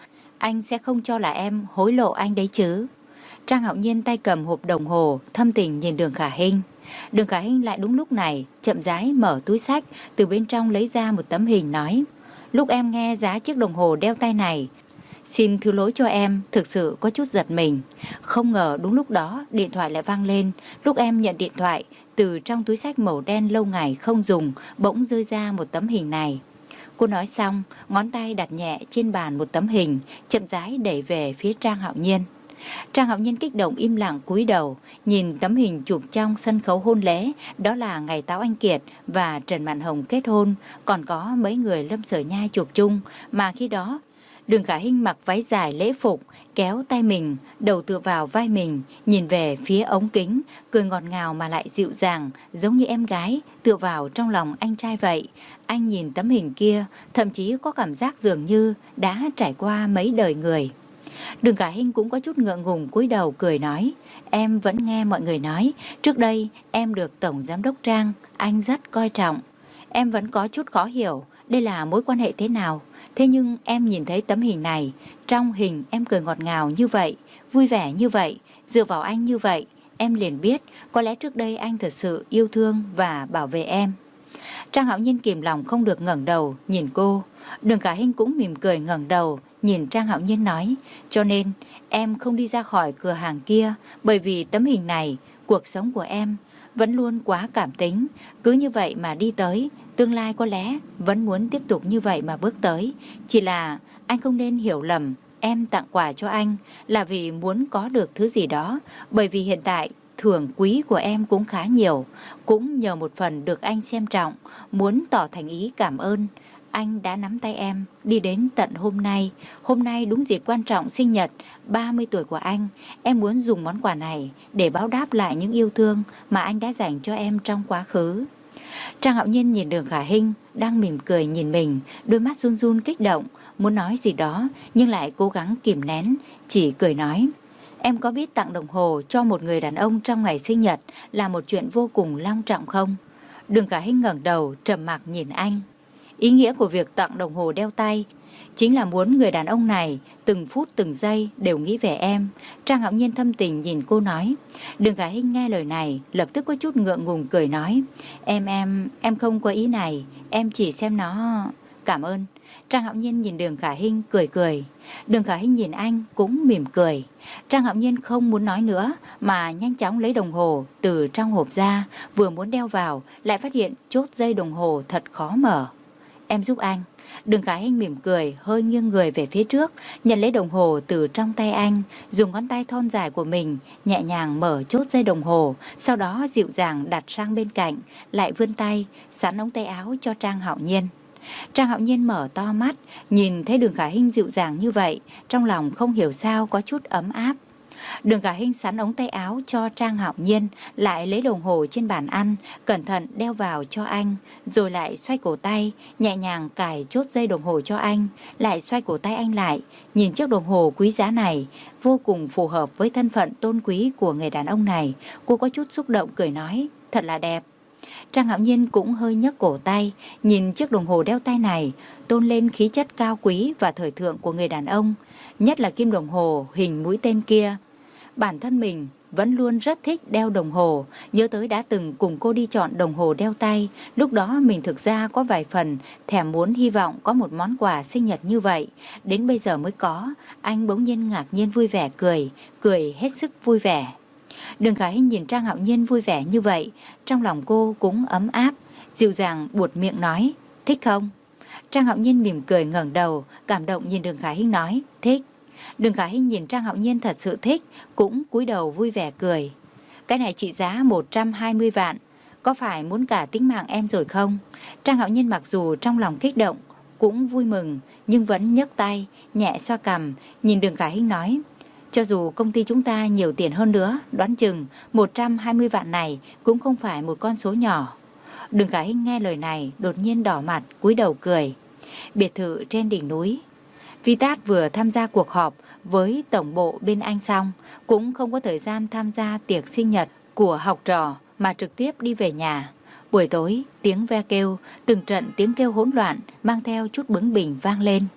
anh sẽ không cho là em hối lộ anh đấy chứ? Trang Hạo Nhiên tay cầm hộp đồng hồ, thâm tình nhìn Đường Khả Hinh. Đường Khả Hinh lại đúng lúc này chậm rãi mở túi xách, từ bên trong lấy ra một tấm hình nói: lúc em nghe giá chiếc đồng hồ đeo tay này, xin thứ lỗi cho em, thực sự có chút giật mình. Không ngờ đúng lúc đó điện thoại lại vang lên. Lúc em nhận điện thoại, từ trong túi xách màu đen lâu ngày không dùng bỗng rơi ra một tấm hình này. Cô nói xong, ngón tay đặt nhẹ trên bàn một tấm hình, chậm rãi đẩy về phía Trang Hạo Nhiên. Trang Hạo Nhiên kích động im lặng cúi đầu, nhìn tấm hình chụp trong sân khấu hôn lễ, đó là ngày Táo Anh Kiệt và Trần Mạn Hồng kết hôn, còn có mấy người Lâm Sở Nhai chụp chung, mà khi đó Đường Khả Hinh mặc váy dài lễ phục, kéo tay mình, đầu tựa vào vai mình, nhìn về phía ống kính, cười ngọt ngào mà lại dịu dàng, giống như em gái tựa vào trong lòng anh trai vậy. Anh nhìn tấm hình kia, thậm chí có cảm giác dường như đã trải qua mấy đời người. Đường Khả Hinh cũng có chút ngượng ngùng cúi đầu cười nói: em vẫn nghe mọi người nói, trước đây em được Tổng Giám đốc Trang anh rất coi trọng. Em vẫn có chút khó hiểu đây là mối quan hệ thế nào. Thế nhưng em nhìn thấy tấm hình này, trong hình em cười ngọt ngào như vậy, vui vẻ như vậy, dựa vào anh như vậy, em liền biết có lẽ trước đây anh thật sự yêu thương và bảo vệ em. Trang Hạo Nhiên kìm lòng không được ngẩng đầu nhìn cô. Đường Khả Hinh cũng mỉm cười ngẩng đầu nhìn Trang Hạo Nhiên nói: cho nên em không đi ra khỏi cửa hàng kia, bởi vì tấm hình này, cuộc sống của em vẫn luôn quá cảm tính, cứ như vậy mà đi tới, tương lai có lẽ vẫn muốn tiếp tục như vậy mà bước tới. Chỉ là anh không nên hiểu lầm, em tặng quà cho anh là vì muốn có được thứ gì đó, bởi vì hiện tại thưởng quý của em cũng khá nhiều, cũng nhờ một phần được anh xem trọng, muốn tỏ thành ý cảm ơn. Anh đã nắm tay em đi đến tận hôm nay. Hôm nay đúng dịp quan trọng sinh nhật ba mươi tuổi của anh. Em muốn dùng món quà này để báo đáp lại những yêu thương mà anh đã dành cho em trong quá khứ. Trang Hạo Nhiên nhìn Đường Khả Hinh đang mỉm cười nhìn mình, đôi mắt run run kích động, muốn nói gì đó nhưng lại cố gắng kìm nén, chỉ cười nói: em có biết tặng đồng hồ cho một người đàn ông trong ngày sinh nhật là một chuyện vô cùng long trọng không? Đường Khả Hinh ngẩng đầu trầm mặc nhìn anh. Ý nghĩa của việc tặng đồng hồ đeo tay chính là muốn người đàn ông này từng phút từng giây đều nghĩ về em. Trang Hạo Nhiên thâm tình nhìn cô nói. Đường Khả Hinh nghe lời này lập tức có chút ngượng ngùng cười nói: Em em, em không có ý này, em chỉ xem nó... Cảm ơn. Trang Hạo Nhiên nhìn Đường Khả Hinh cười cười. Đường Khả Hinh nhìn anh cũng mỉm cười. Trang Hạo Nhiên không muốn nói nữa mà nhanh chóng lấy đồng hồ từ trong hộp ra, vừa muốn đeo vào lại phát hiện chốt dây đồng hồ thật khó mở. Em giúp anh. Đường Khả Hinh mỉm cười, hơi nghiêng người về phía trước, nhận lấy đồng hồ từ trong tay anh, dùng ngón tay thon dài của mình nhẹ nhàng mở chốt dây đồng hồ, sau đó dịu dàng đặt sang bên cạnh, lại vươn tay sắn ống tay áo cho Trang Hạo Nhiên. Trang Hạo Nhiên mở to mắt, nhìn thấy Đường Khả Hinh dịu dàng như vậy, trong lòng không hiểu sao có chút ấm áp. Đường Khả Hinh sắn ống tay áo cho Trang Hạo Nhiên, lại lấy đồng hồ trên bàn ăn, cẩn thận đeo vào cho anh, rồi lại xoay cổ tay, nhẹ nhàng cài chốt dây đồng hồ cho anh, lại xoay cổ tay anh lại, nhìn chiếc đồng hồ quý giá này, vô cùng phù hợp với thân phận tôn quý của người đàn ông này. Cô có chút xúc động cười nói, thật là đẹp. Trang Hạo Nhiên cũng hơi nhấc cổ tay, nhìn chiếc đồng hồ đeo tay này, tôn lên khí chất cao quý và thời thượng của người đàn ông, nhất là kim đồng hồ hình mũi tên kia. Bản thân mình vẫn luôn rất thích đeo đồng hồ, nhớ tới đã từng cùng cô đi chọn đồng hồ đeo tay, lúc đó mình thực ra có vài phần thèm muốn, hy vọng có một món quà sinh nhật như vậy, đến bây giờ mới có. Anh bỗng nhiên ngạc nhiên vui vẻ cười, cười hết sức vui vẻ. Đường Khả Hinh nhìn Trang Hạo Nhiên vui vẻ như vậy, trong lòng cô cũng ấm áp, dịu dàng buột miệng nói, thích không? Trang Hạo Nhiên mỉm cười ngẩng đầu, cảm động nhìn Đường Khả Hinh nói, thích. Đường Khả Hinh nhìn Trang Hạo Nhiên thật sự thích, cũng cúi đầu vui vẻ cười. Cái này trị giá một trăm hai mươi vạn, có phải muốn cả tính mạng em rồi không? Trang Hạo Nhiên mặc dù trong lòng kích động, cũng vui mừng, nhưng vẫn nhấc tay, nhẹ xoa cằm, nhìn Đường Khả Hinh nói, cho dù công ty chúng ta nhiều tiền hơn nữa, đoán chừng một trăm hai mươi vạn này cũng không phải một con số nhỏ. Đường Khả Hinh nghe lời này, đột nhiên đỏ mặt, cúi đầu cười. Biệt thự trên đỉnh núi. Vitat vừa tham gia cuộc họp với tổng bộ bên Anh xong, cũng không có thời gian tham gia tiệc sinh nhật của học trò mà trực tiếp đi về nhà. Buổi tối, tiếng ve kêu, từng trận tiếng kêu hỗn loạn mang theo chút bướng bỉnh vang lên.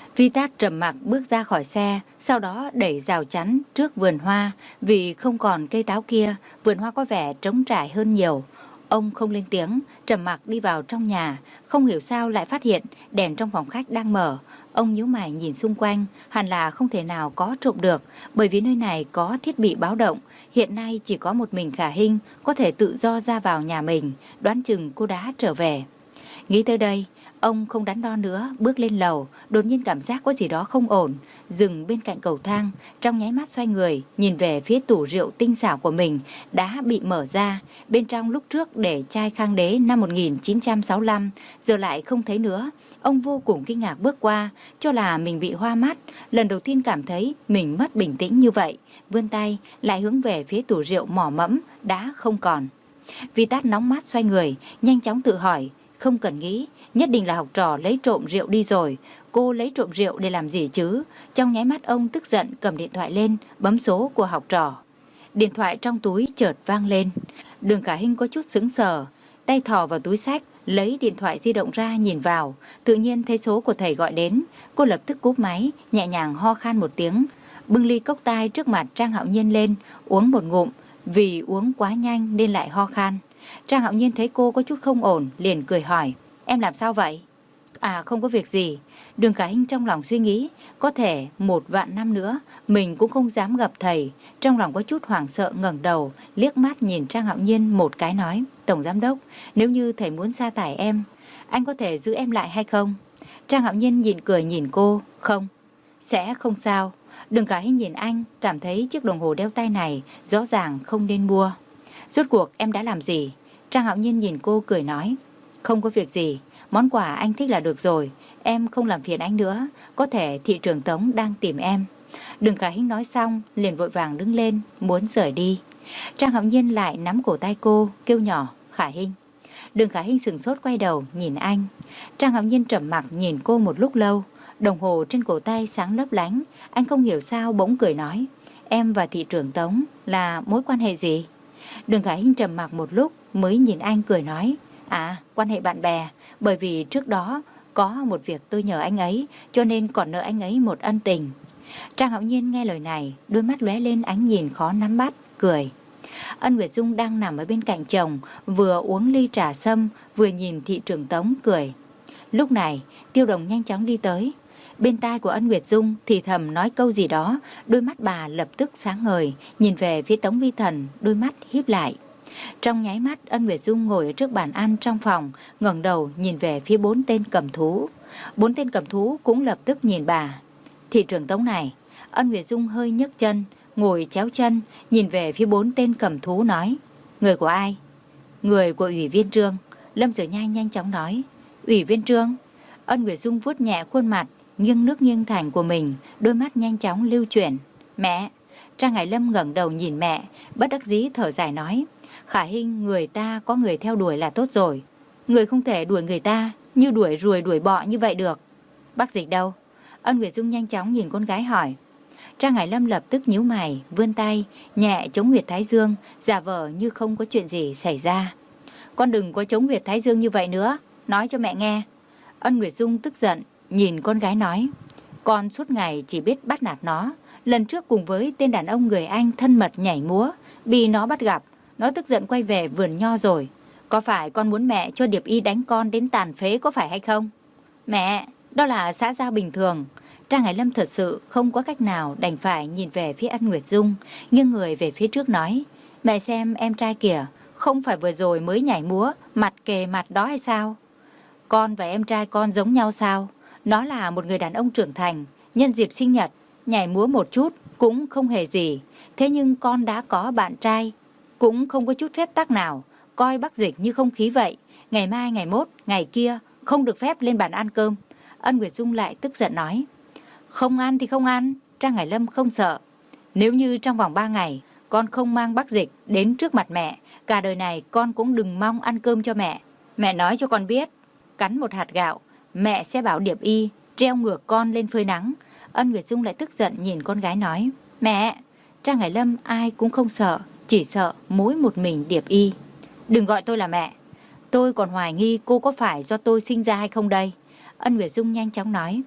Vi Tát trầm mặc bước ra khỏi xe, sau đó đẩy rào chắn trước vườn hoa. Vì không còn cây táo kia, vườn hoa có vẻ trống trải hơn nhiều. Ông không lên tiếng, trầm mặc đi vào trong nhà. Không hiểu sao lại phát hiện đèn trong phòng khách đang mở. Ông nhíu mày nhìn xung quanh, hẳn là không thể nào có trộm được, bởi vì nơi này có thiết bị báo động. Hiện nay chỉ có một mình Khả Hinh có thể tự do ra vào nhà mình, đoán chừng cô đã trở về. Nghĩ tới đây, ông không đắn đo nữa, bước lên lầu, đột nhiên cảm giác có gì đó không ổn, dừng bên cạnh cầu thang, trong nháy mắt xoay người, nhìn về phía tủ rượu tinh xảo của mình đã bị mở ra, bên trong lúc trước để chai Khang Đế năm một nghìn chín trăm sáu mươi lăm, giờ lại không thấy nữa. Ông vô cùng kinh ngạc bước qua, cho là mình bị hoa mắt, lần đầu tiên cảm thấy mình mất bình tĩnh như vậy, vươn tay lại hướng về phía tủ rượu mỏ mẫm đã không còn. Vi Tát nóng mắt xoay người, nhanh chóng tự hỏi, không cần nghĩ, nhất định là học trò lấy trộm rượu đi rồi. Cô lấy trộm rượu để làm gì chứ? Trong nháy mắt ông tức giận cầm điện thoại lên, bấm số của học trò. Điện thoại trong túi chợt vang lên. Đường Khả Hinh có chút sững sờ, tay thò vào túi xách, lấy điện thoại di động ra nhìn vào, tự nhiên thấy số của thầy gọi đến. Cô lập tức cúp máy, nhẹ nhàng ho khan một tiếng, bưng ly cốc tai trước mặt Trang Hạo Nhiên lên, uống một ngụm, vì uống quá nhanh nên lại ho khan. Trang Hạo Nhiên thấy cô có chút không ổn, liền cười hỏi, em làm sao vậy? À không có việc gì. Đường Khả Hinh trong lòng suy nghĩ, có thể một vạn năm nữa mình cũng không dám gặp thầy. Trong lòng có chút hoảng sợ, ngẩng đầu liếc mắt nhìn Trang Hạo Nhiên một cái, nói, Tổng Giám Đốc, nếu như thầy muốn sa thải em, anh có thể giữ em lại hay không? Trang Hạo Nhiên nhìn cười nhìn cô, không, sẽ không sao. Đường Khả Hinh nhìn anh, cảm thấy chiếc đồng hồ đeo tay này rõ ràng không nên mua. Rốt cuộc em đã làm gì? Trang Hạo Nhiên nhìn cô cười nói, không có việc gì, món quà anh thích là được rồi, em không làm phiền anh nữa, có thể thị trưởng Tống đang tìm em. Đường Khả Hinh nói xong, liền vội vàng đứng lên, muốn rời đi. Trang Hạo Nhiên lại nắm cổ tay cô, kêu nhỏ, Khả Hinh. Đường Khả Hinh sừng sốt quay đầu, nhìn anh. Trang Hạo Nhiên trầm mặc nhìn cô một lúc lâu, đồng hồ trên cổ tay sáng lấp lánh, anh không hiểu sao bỗng cười nói, em và thị trưởng Tống là mối quan hệ gì? Đường Khả Hinh trầm mặc một lúc mới nhìn anh cười nói, à, quan hệ bạn bè, bởi vì trước đó có một việc tôi nhờ anh ấy, cho nên còn nợ anh ấy một ân tình. Trang Hạo Nhiên nghe lời này, đôi mắt lóe lên ánh nhìn khó nắm bắt, cười. Ân Nguyệt Dung đang nằm ở bên cạnh chồng, vừa uống ly trà sâm, vừa nhìn thị trưởng Tống cười. Lúc này, Tiêu Đồng nhanh chóng đi tới. Bên tai của Ân Nguyệt Dung thì thầm nói câu gì đó, đôi mắt bà lập tức sáng ngời, nhìn về phía Tống Vi Thần, đôi mắt híp lại. Trong nháy mắt, Ân Nguyệt Dung ngồi ở trước bàn ăn trong phòng, ngẩng đầu nhìn về phía bốn tên cầm thú. Bốn tên cầm thú cũng lập tức nhìn bà. Thị trưởng Tống này. Ân Nguyệt Dung hơi nhấc chân, ngồi chéo chân, nhìn về phía bốn tên cầm thú nói, người của ai? Người của Ủy viên Trương. Lâm Tử Nhai nhanh chóng nói, Ủy viên Trương. Ân Nguyệt Dung vuốt nhẹ khuôn mặt nghiêng nước nghiêng thành của mình, đôi mắt nhanh chóng lưu chuyển. Mẹ. Trang Hải Lâm ngẩng đầu nhìn mẹ, bất đắc dĩ thở dài nói, Khả Hinh, người ta có người theo đuổi là tốt rồi, người không thể đuổi người ta như đuổi ruồi đuổi bọ như vậy được. Bác Dịch đâu? Ân Nguyệt Dung nhanh chóng nhìn con gái hỏi. Trang Hải Lâm lập tức nhíu mày, vươn tay nhẹ chống huyệt thái dương, giả vờ như không có chuyện gì xảy ra. Con đừng có chống huyệt thái dương như vậy nữa, nói cho mẹ nghe. Ân Nguyệt Dung tức giận nhìn con gái nói, con suốt ngày chỉ biết bắt nạt nó. Lần trước cùng với tên đàn ông người Anh thân mật nhảy múa, bị nó bắt gặp, nó tức giận quay về vườn nho rồi. Có phải con muốn mẹ cho Điệp Y đánh con đến tàn phế có phải hay không? Mẹ, đó là xã giao bình thường. Trang Hải Lâm thật sự không có cách nào, đành phải nhìn về phía Ân Nguyệt Dung, nghiêng người về phía trước nói, mẹ xem em trai kìa, không phải vừa rồi mới nhảy múa, mặt kề mặt đó hay sao? Con và em trai con giống nhau sao? Nó là một người đàn ông trưởng thành, nhân dịp sinh nhật, nhảy múa một chút cũng không hề gì. Thế nhưng con đã có bạn trai, cũng không có chút phép tắc nào, coi Bắc Dịch như không khí vậy. Ngày mai, ngày mốt, ngày kia, không được phép lên bàn ăn cơm. Ân Nguyệt Dung lại tức giận nói, không ăn thì không ăn. Trang Hải Lâm không sợ. Nếu như trong vòng ba ngày con không mang Bắc Dịch đến trước mặt mẹ, cả đời này con cũng đừng mong ăn cơm cho mẹ. Mẹ nói cho con biết, cắn một hạt gạo, mẹ sẽ bảo Điệp Y treo ngược con lên phơi nắng. Ân Nguyệt Dung lại tức giận nhìn con gái nói, mẹ. Trang Hải Lâm ai cũng không sợ, chỉ sợ mỗi một mình Điệp Y. Đừng gọi tôi là mẹ. Tôi còn hoài nghi cô có phải do tôi sinh ra hay không đây. Ân Nguyệt Dung nhanh chóng nói,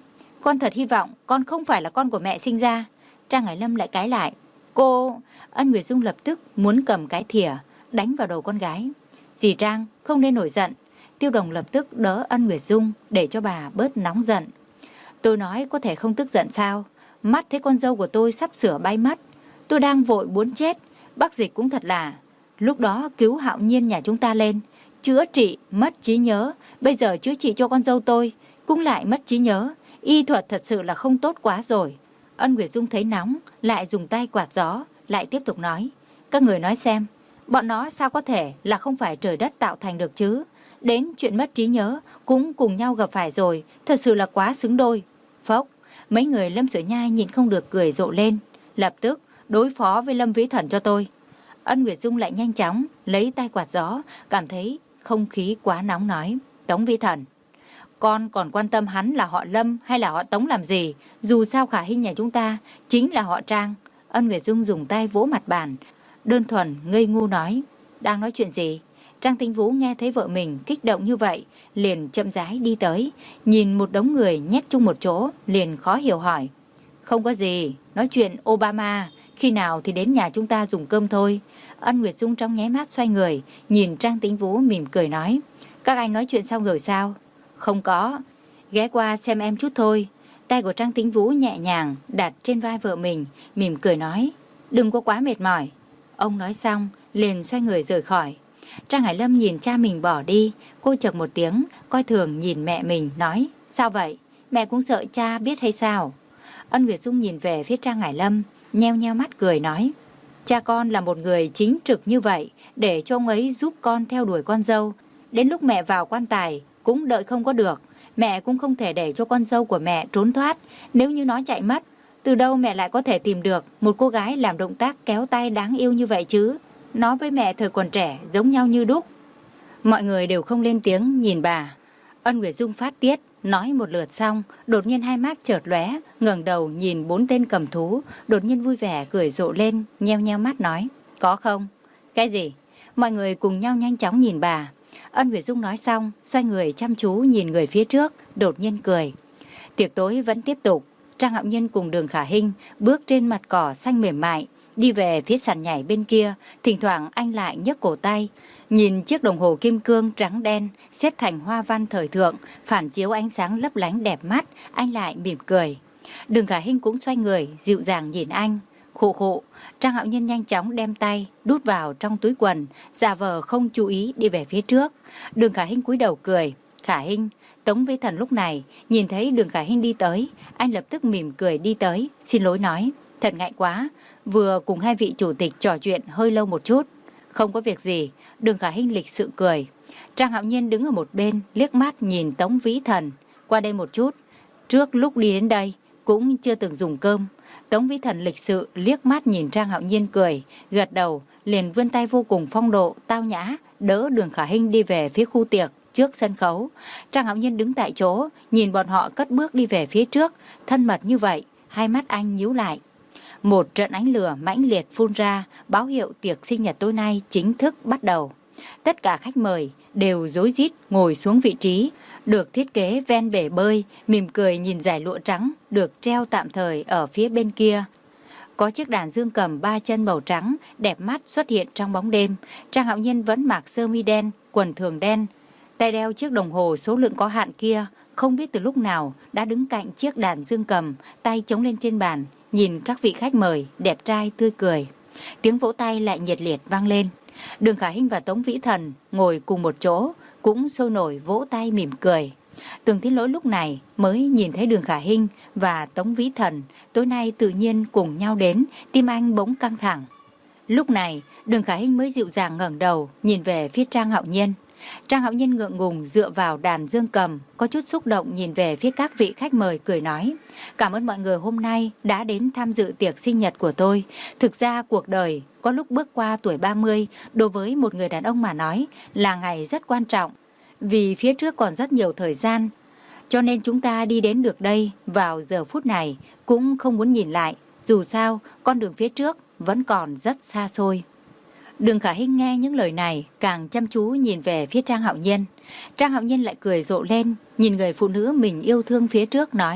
Con thật hy vọng con không phải là con của mẹ sinh ra. Trang Hải Lâm lại cãi lại. Cô... Ân Nguyệt Dung lập tức muốn cầm cái thìa đánh vào đầu con gái. Dì Trang không nên nổi giận. Tiêu Đồng lập tức đỡ Ân Nguyệt Dung để cho bà bớt nóng giận. Tôi nói có thể không tức giận sao? Mắt thấy con dâu của tôi sắp sửa bay mất. Tôi đang vội muốn chết. Bác Dịch cũng thật là... Lúc đó cứu Hạo Nhiên nhà chúng ta lên, chữa trị mất trí nhớ. Bây giờ chữa trị cho con dâu tôi cũng lại mất trí nhớ. Y thuật thật sự là không tốt quá rồi. Ân Nguyệt Dung thấy nóng, lại dùng tay quạt gió, lại tiếp tục nói. Các người nói xem, bọn nó sao có thể là không phải trời đất tạo thành được chứ? Đến chuyện mất trí nhớ cũng cùng nhau gặp phải rồi, thật sự là quá xứng đôi. Phốc, mấy người Lâm Sử Nhai nhìn không được cười rộ lên. Lập tức đối phó với Lâm Vĩ Thần cho tôi. Ân Nguyệt Dung lại nhanh chóng lấy tay quạt gió, cảm thấy không khí quá nóng nói. Tống Vĩ Thần, con còn quan tâm hắn là họ Lâm hay là họ Tống làm gì? Dù sao Khả Hinh nhà chúng ta chính là họ Trang. Ân Nguyệt Dung dùng tay vỗ mặt bàn, đơn thuần ngây ngu nói. Đang nói chuyện gì? Trang Tinh Vũ nghe thấy vợ mình kích động như vậy, liền chậm rãi đi tới, nhìn một đống người nhét chung một chỗ, liền khó hiểu hỏi. Không có gì, nói chuyện Obama, khi nào thì đến nhà chúng ta dùng cơm thôi. Ân Nguyệt Dung trong nháy mắt xoay người, nhìn Trang Tinh Vũ mỉm cười nói. Các anh nói chuyện xong rồi sao? Không có, ghé qua xem em chút thôi. Tay của Trang Tinh Vũ nhẹ nhàng đặt trên vai vợ mình, mỉm cười nói. Đừng có quá mệt mỏi. Ông nói xong, liền xoay người rời khỏi. Trang Hải Lâm nhìn cha mình bỏ đi, cô chậc một tiếng, coi thường nhìn mẹ mình, nói. Sao vậy? Mẹ cũng sợ cha biết hay sao? Ân Nguyệt Dung nhìn về phía Trang Hải Lâm, nheo nheo mắt cười nói. Cha con là một người chính trực như vậy, để cho ông ấy giúp con theo đuổi con dâu. Đến lúc mẹ vào quan tài, cũng đợi không có được. Mẹ cũng không thể để cho con dâu của mẹ trốn thoát. Nếu như nó chạy mất, từ đâu mẹ lại có thể tìm được một cô gái làm động tác kéo tay đáng yêu như vậy chứ? Nó với mẹ thời còn trẻ giống nhau như đúc. Mọi người đều không lên tiếng nhìn bà. Ân Nguyệt Dung phát tiết, nói một lượt xong, đột nhiên hai mắt chợt lóe, ngẩng đầu nhìn bốn tên cầm thú, đột nhiên vui vẻ cười rộ lên, nheo nheo mắt nói. Có không? Cái gì? Mọi người cùng nhau nhanh chóng nhìn bà. Ân Nguyệt Dung nói xong, xoay người chăm chú nhìn người phía trước, đột nhiên cười. Tiệc tối vẫn tiếp tục. Trang Hạo Nhiên cùng Đường Khả Hinh bước trên mặt cỏ xanh mềm mại, đi về phía sàn nhảy bên kia. Thỉnh thoảng anh lại nhấc cổ tay, nhìn chiếc đồng hồ kim cương trắng đen xếp thành hoa văn thời thượng, phản chiếu ánh sáng lấp lánh đẹp mắt. Anh lại mỉm cười. Đường Khả Hinh cũng xoay người, dịu dàng nhìn anh. Khụ khụ. Trang Hạo Nhiên nhanh chóng đem tay đút vào trong túi quần, giả vờ không chú ý đi về phía trước. Đường Khả Hinh cúi đầu cười. Khả Hinh. Tống Vĩ Thần lúc này nhìn thấy Đường Khả Hinh đi tới, anh lập tức mỉm cười đi tới, xin lỗi nói. Thật ngại quá, vừa cùng hai vị chủ tịch trò chuyện hơi lâu một chút. Không có việc gì. Đường Khả Hinh lịch sự cười. Trang Hạo Nhiên đứng ở một bên, liếc mắt nhìn Tống Vĩ Thần. Qua đây một chút. Trước lúc đi đến đây cũng chưa từng dùng cơm. Tống Vĩ Thần lịch sự liếc mắt nhìn Trang Hạo Nhiên cười, gật đầu, liền vươn tay vô cùng phong độ, tao nhã, đỡ Đường Khả Hinh đi về phía khu tiệc trước sân khấu. Trang Hạo Nhiên đứng tại chỗ, nhìn bọn họ cất bước đi về phía trước, thân mật như vậy, hai mắt anh nhíu lại. Một trận ánh lửa mãnh liệt phun ra, báo hiệu tiệc sinh nhật tối nay chính thức bắt đầu. Tất cả khách mời đều rối rít ngồi xuống vị trí được thiết kế ven bể bơi, mỉm cười nhìn dải lụa trắng được treo tạm thời ở phía bên kia. Có chiếc đàn dương cầm ba chân màu trắng đẹp mắt xuất hiện trong bóng đêm. Trang Hạo Nhiên vẫn mặc sơ mi đen, quần thường đen, tay đeo chiếc đồng hồ số lượng có hạn kia, không biết từ lúc nào đã đứng cạnh chiếc đàn dương cầm, tay chống lên trên bàn, nhìn các vị khách mời đẹp trai tươi cười. Tiếng vỗ tay lại nhiệt liệt vang lên. Đường Khả Hinh và Tống Vĩ Thần ngồi cùng một chỗ, cũng sôi nổi vỗ tay mỉm cười. Tường Thiên Lỗi lúc này mới nhìn thấy Đường Khả Hinh và Tống Vĩ Thần tối nay tự nhiên cùng nhau đến, tim anh bỗng căng thẳng. Lúc này Đường Khả Hinh mới dịu dàng ngẩng đầu nhìn về phía Trang Hạo Nhiên. Trang Hạo Nhiên ngượng ngùng dựa vào đàn dương cầm, có chút xúc động nhìn về phía các vị khách mời cười nói. Cảm ơn mọi người hôm nay đã đến tham dự tiệc sinh nhật của tôi. Thực ra cuộc đời có lúc bước qua tuổi ba mươi đối với một người đàn ông mà nói là ngày rất quan trọng. Vì phía trước còn rất nhiều thời gian, cho nên chúng ta đi đến được đây vào giờ phút này cũng không muốn nhìn lại. Dù sao con đường phía trước vẫn còn rất xa xôi. Đường Khả Hinh nghe những lời này càng chăm chú nhìn về phía Trang Hạo Nhiên. Trang Hạo Nhiên lại cười rộ lên, nhìn người phụ nữ mình yêu thương phía trước nói.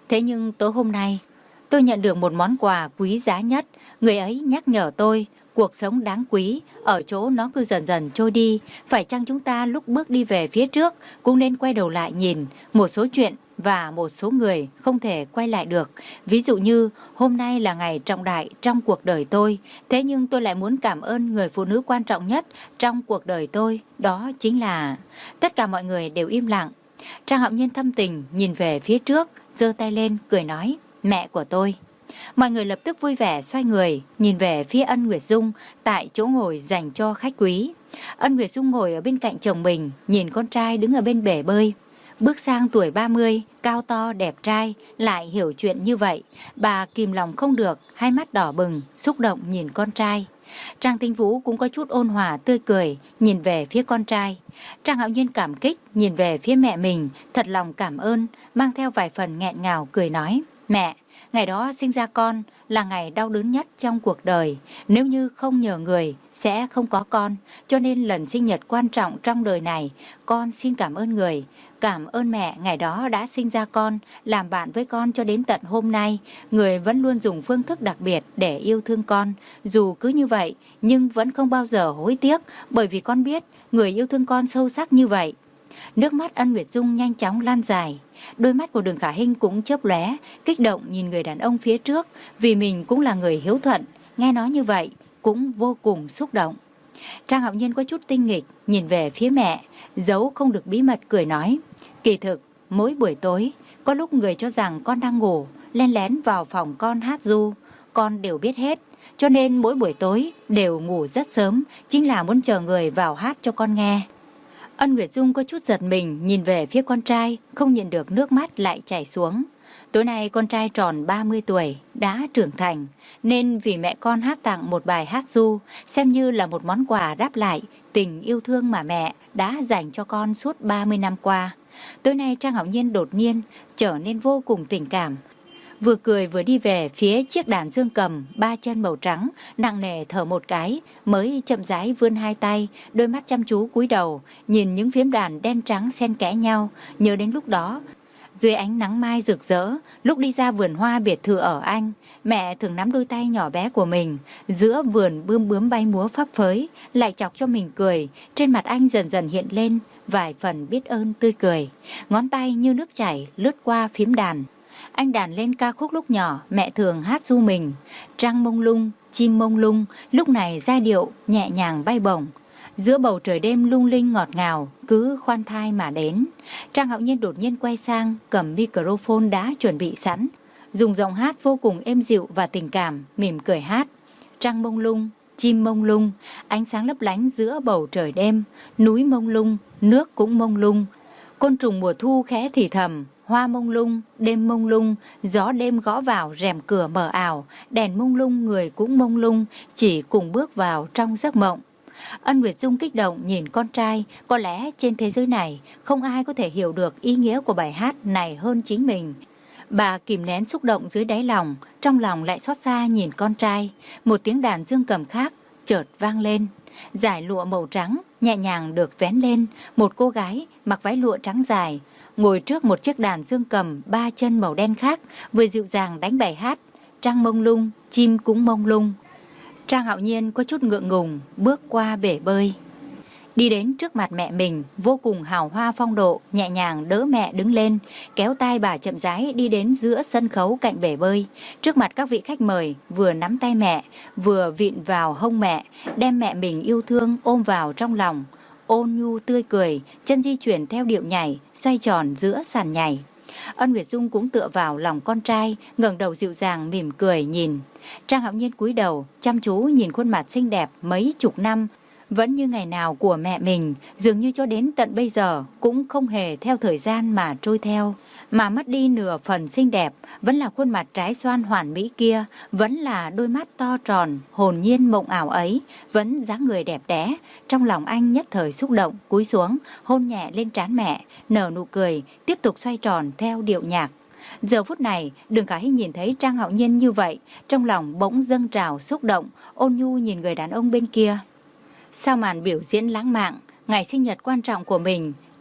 Thế nhưng tối hôm nay, tôi nhận được một món quà quý giá nhất. Người ấy nhắc nhở tôi, cuộc sống đáng quý ở chỗ nó cứ dần dần trôi đi. Phải chăng chúng ta lúc bước đi về phía trước cũng nên quay đầu lại nhìn một số chuyện và một số người không thể quay lại được. Ví dụ như hôm nay là ngày trọng đại trong cuộc đời tôi, thế nhưng tôi lại muốn cảm ơn người phụ nữ quan trọng nhất trong cuộc đời tôi, đó chính là... Tất cả mọi người đều im lặng. Trang Hạo Nhiên thâm tình nhìn về phía trước, giơ tay lên cười nói, mẹ của tôi. Mọi người lập tức vui vẻ xoay người, nhìn về phía Ân Nguyệt Dung tại chỗ ngồi dành cho khách quý. Ân Nguyệt Dung ngồi ở bên cạnh chồng mình, nhìn con trai đứng ở bên bể bơi. Bước sang tuổi ba mươi, cao to đẹp trai, lại hiểu chuyện như vậy. Bà kìm lòng không được, hai mắt đỏ bừng, xúc động nhìn con trai. Trang Tinh Vũ cũng có chút ôn hòa tươi cười, nhìn về phía con trai. Trang Hạo Nhiên cảm kích, nhìn về phía mẹ mình, thật lòng cảm ơn, mang theo vài phần nghẹn ngào cười nói, mẹ, ngày đó sinh ra con là ngày đau đớn nhất trong cuộc đời. Nếu như không nhờ người, sẽ không có con. Cho nên lần sinh nhật quan trọng trong đời này, con xin cảm ơn người. Cảm ơn mẹ ngày đó đã sinh ra con, làm bạn với con cho đến tận hôm nay. Người vẫn luôn dùng phương thức đặc biệt để yêu thương con. Dù cứ như vậy, nhưng vẫn không bao giờ hối tiếc, bởi vì con biết người yêu thương con sâu sắc như vậy. Nước mắt Ân Nguyệt Dung nhanh chóng lan dài. Đôi mắt của Đường Khả Hinh cũng chớp lóe, kích động nhìn người đàn ông phía trước, vì mình cũng là người hiếu thuận. Nghe nói như vậy, cũng vô cùng xúc động. Trang Hạo Nhiên có chút tinh nghịch, nhìn về phía mẹ, giấu không được bí mật cười nói, kỳ thực, mỗi buổi tối, có lúc người cho rằng con đang ngủ, len lén vào phòng con hát ru, con đều biết hết. Cho nên mỗi buổi tối đều ngủ rất sớm, chính là muốn chờ người vào hát cho con nghe. Ân Nguyệt Dung có chút giật mình, nhìn về phía con trai, không nhìn được nước mắt lại chảy xuống. Tối nay con trai tròn ba mươi tuổi, đã trưởng thành, nên vì mẹ con hát tặng một bài hát ru, xem như là một món quà đáp lại tình yêu thương mà mẹ đã dành cho con suốt ba mươi năm qua. Tối nay Trang Hạo Nhiên đột nhiên trở nên vô cùng tình cảm. Vừa cười vừa đi về phía chiếc đàn dương cầm ba chân màu trắng, nặng nề thở một cái, mới chậm rãi vươn hai tay, đôi mắt chăm chú cúi đầu, nhìn những phím đàn đen trắng xen kẽ nhau. Nhớ đến lúc đó, dưới ánh nắng mai rực rỡ, lúc đi ra vườn hoa biệt thự ở Anh, mẹ thường nắm đôi tay nhỏ bé của mình, giữa vườn bươm bướm bay múa phấp phới, lại chọc cho mình cười. Trên mặt anh dần dần hiện lên vài phần biết ơn tươi cười. Ngón tay như nước chảy lướt qua phím đàn. Anh đàn lên ca khúc lúc nhỏ mẹ thường hát ru mình. Trăng mông lung, chim mông lung, lúc này giai điệu nhẹ nhàng bay bổng. Giữa bầu trời đêm lung linh ngọt ngào, cứ khoan thai mà đến. Trang Hạo Nhiên đột nhiên quay sang, cầm microphone đã chuẩn bị sẵn, dùng giọng hát vô cùng êm dịu và tình cảm, mỉm cười hát. Trăng mông lung, chim mông lung, ánh sáng lấp lánh giữa bầu trời đêm, núi mông lung, nước cũng mông lung. Côn trùng mùa thu khẽ thì thầm, hoa mông lung, đêm mông lung, gió đêm gõ vào rèm cửa mờ ảo, đèn mông lung, người cũng mông lung, chỉ cùng bước vào trong giấc mộng. Ân Nguyệt Dung kích động nhìn con trai, có lẽ trên thế giới này không ai có thể hiểu được ý nghĩa của bài hát này hơn chính mình. Bà kìm nén xúc động dưới đáy lòng, trong lòng lại xót xa nhìn con trai. Một tiếng đàn dương cầm khác chợt vang lên. Dải lụa màu trắng nhẹ nhàng được vén lên, một cô gái mặc váy lụa trắng dài, ngồi trước một chiếc đàn dương cầm ba chân màu đen khác, vừa dịu dàng đánh bài hát Trăng mông lung, chim cũng mông lung. Trang Hạo Nhiên có chút ngượng ngùng bước qua bể bơi, đi đến trước mặt mẹ mình, vô cùng hào hoa phong độ, nhẹ nhàng đỡ mẹ đứng lên, kéo tay bà chậm rãi đi đến giữa sân khấu cạnh bể bơi. Trước mặt các vị khách mời, vừa nắm tay mẹ, vừa vịn vào hông mẹ, đem mẹ mình yêu thương ôm vào trong lòng. Ôn nhu tươi cười, chân di chuyển theo điệu nhảy, xoay tròn giữa sàn nhảy. Ân Nguyệt Dung cũng tựa vào lòng con trai, ngẩng đầu dịu dàng mỉm cười nhìn. Trang Hạo Nhiên cúi đầu, chăm chú nhìn khuôn mặt xinh đẹp mấy chục năm, vẫn như ngày nào của mẹ mình, dường như cho đến tận bây giờ cũng không hề theo thời gian mà trôi theo, mà mất đi nửa phần xinh đẹp. Vẫn là khuôn mặt trái xoan hoàn mỹ kia, vẫn là đôi mắt to tròn, hồn nhiên mộng ảo ấy, vẫn dáng người đẹp đẽ. Trong lòng anh nhất thời xúc động, cúi xuống, hôn nhẹ lên trán mẹ, nở nụ cười, tiếp tục xoay tròn theo điệu nhạc. Giờ phút này, Đường Khả Hinh nhìn thấy Trang Hạo Nhiên như vậy, trong lòng bỗng dâng trào xúc động, ôn nhu nhìn người đàn ông bên kia. Sau màn biểu diễn lãng mạn, ngày sinh nhật quan trọng của mình,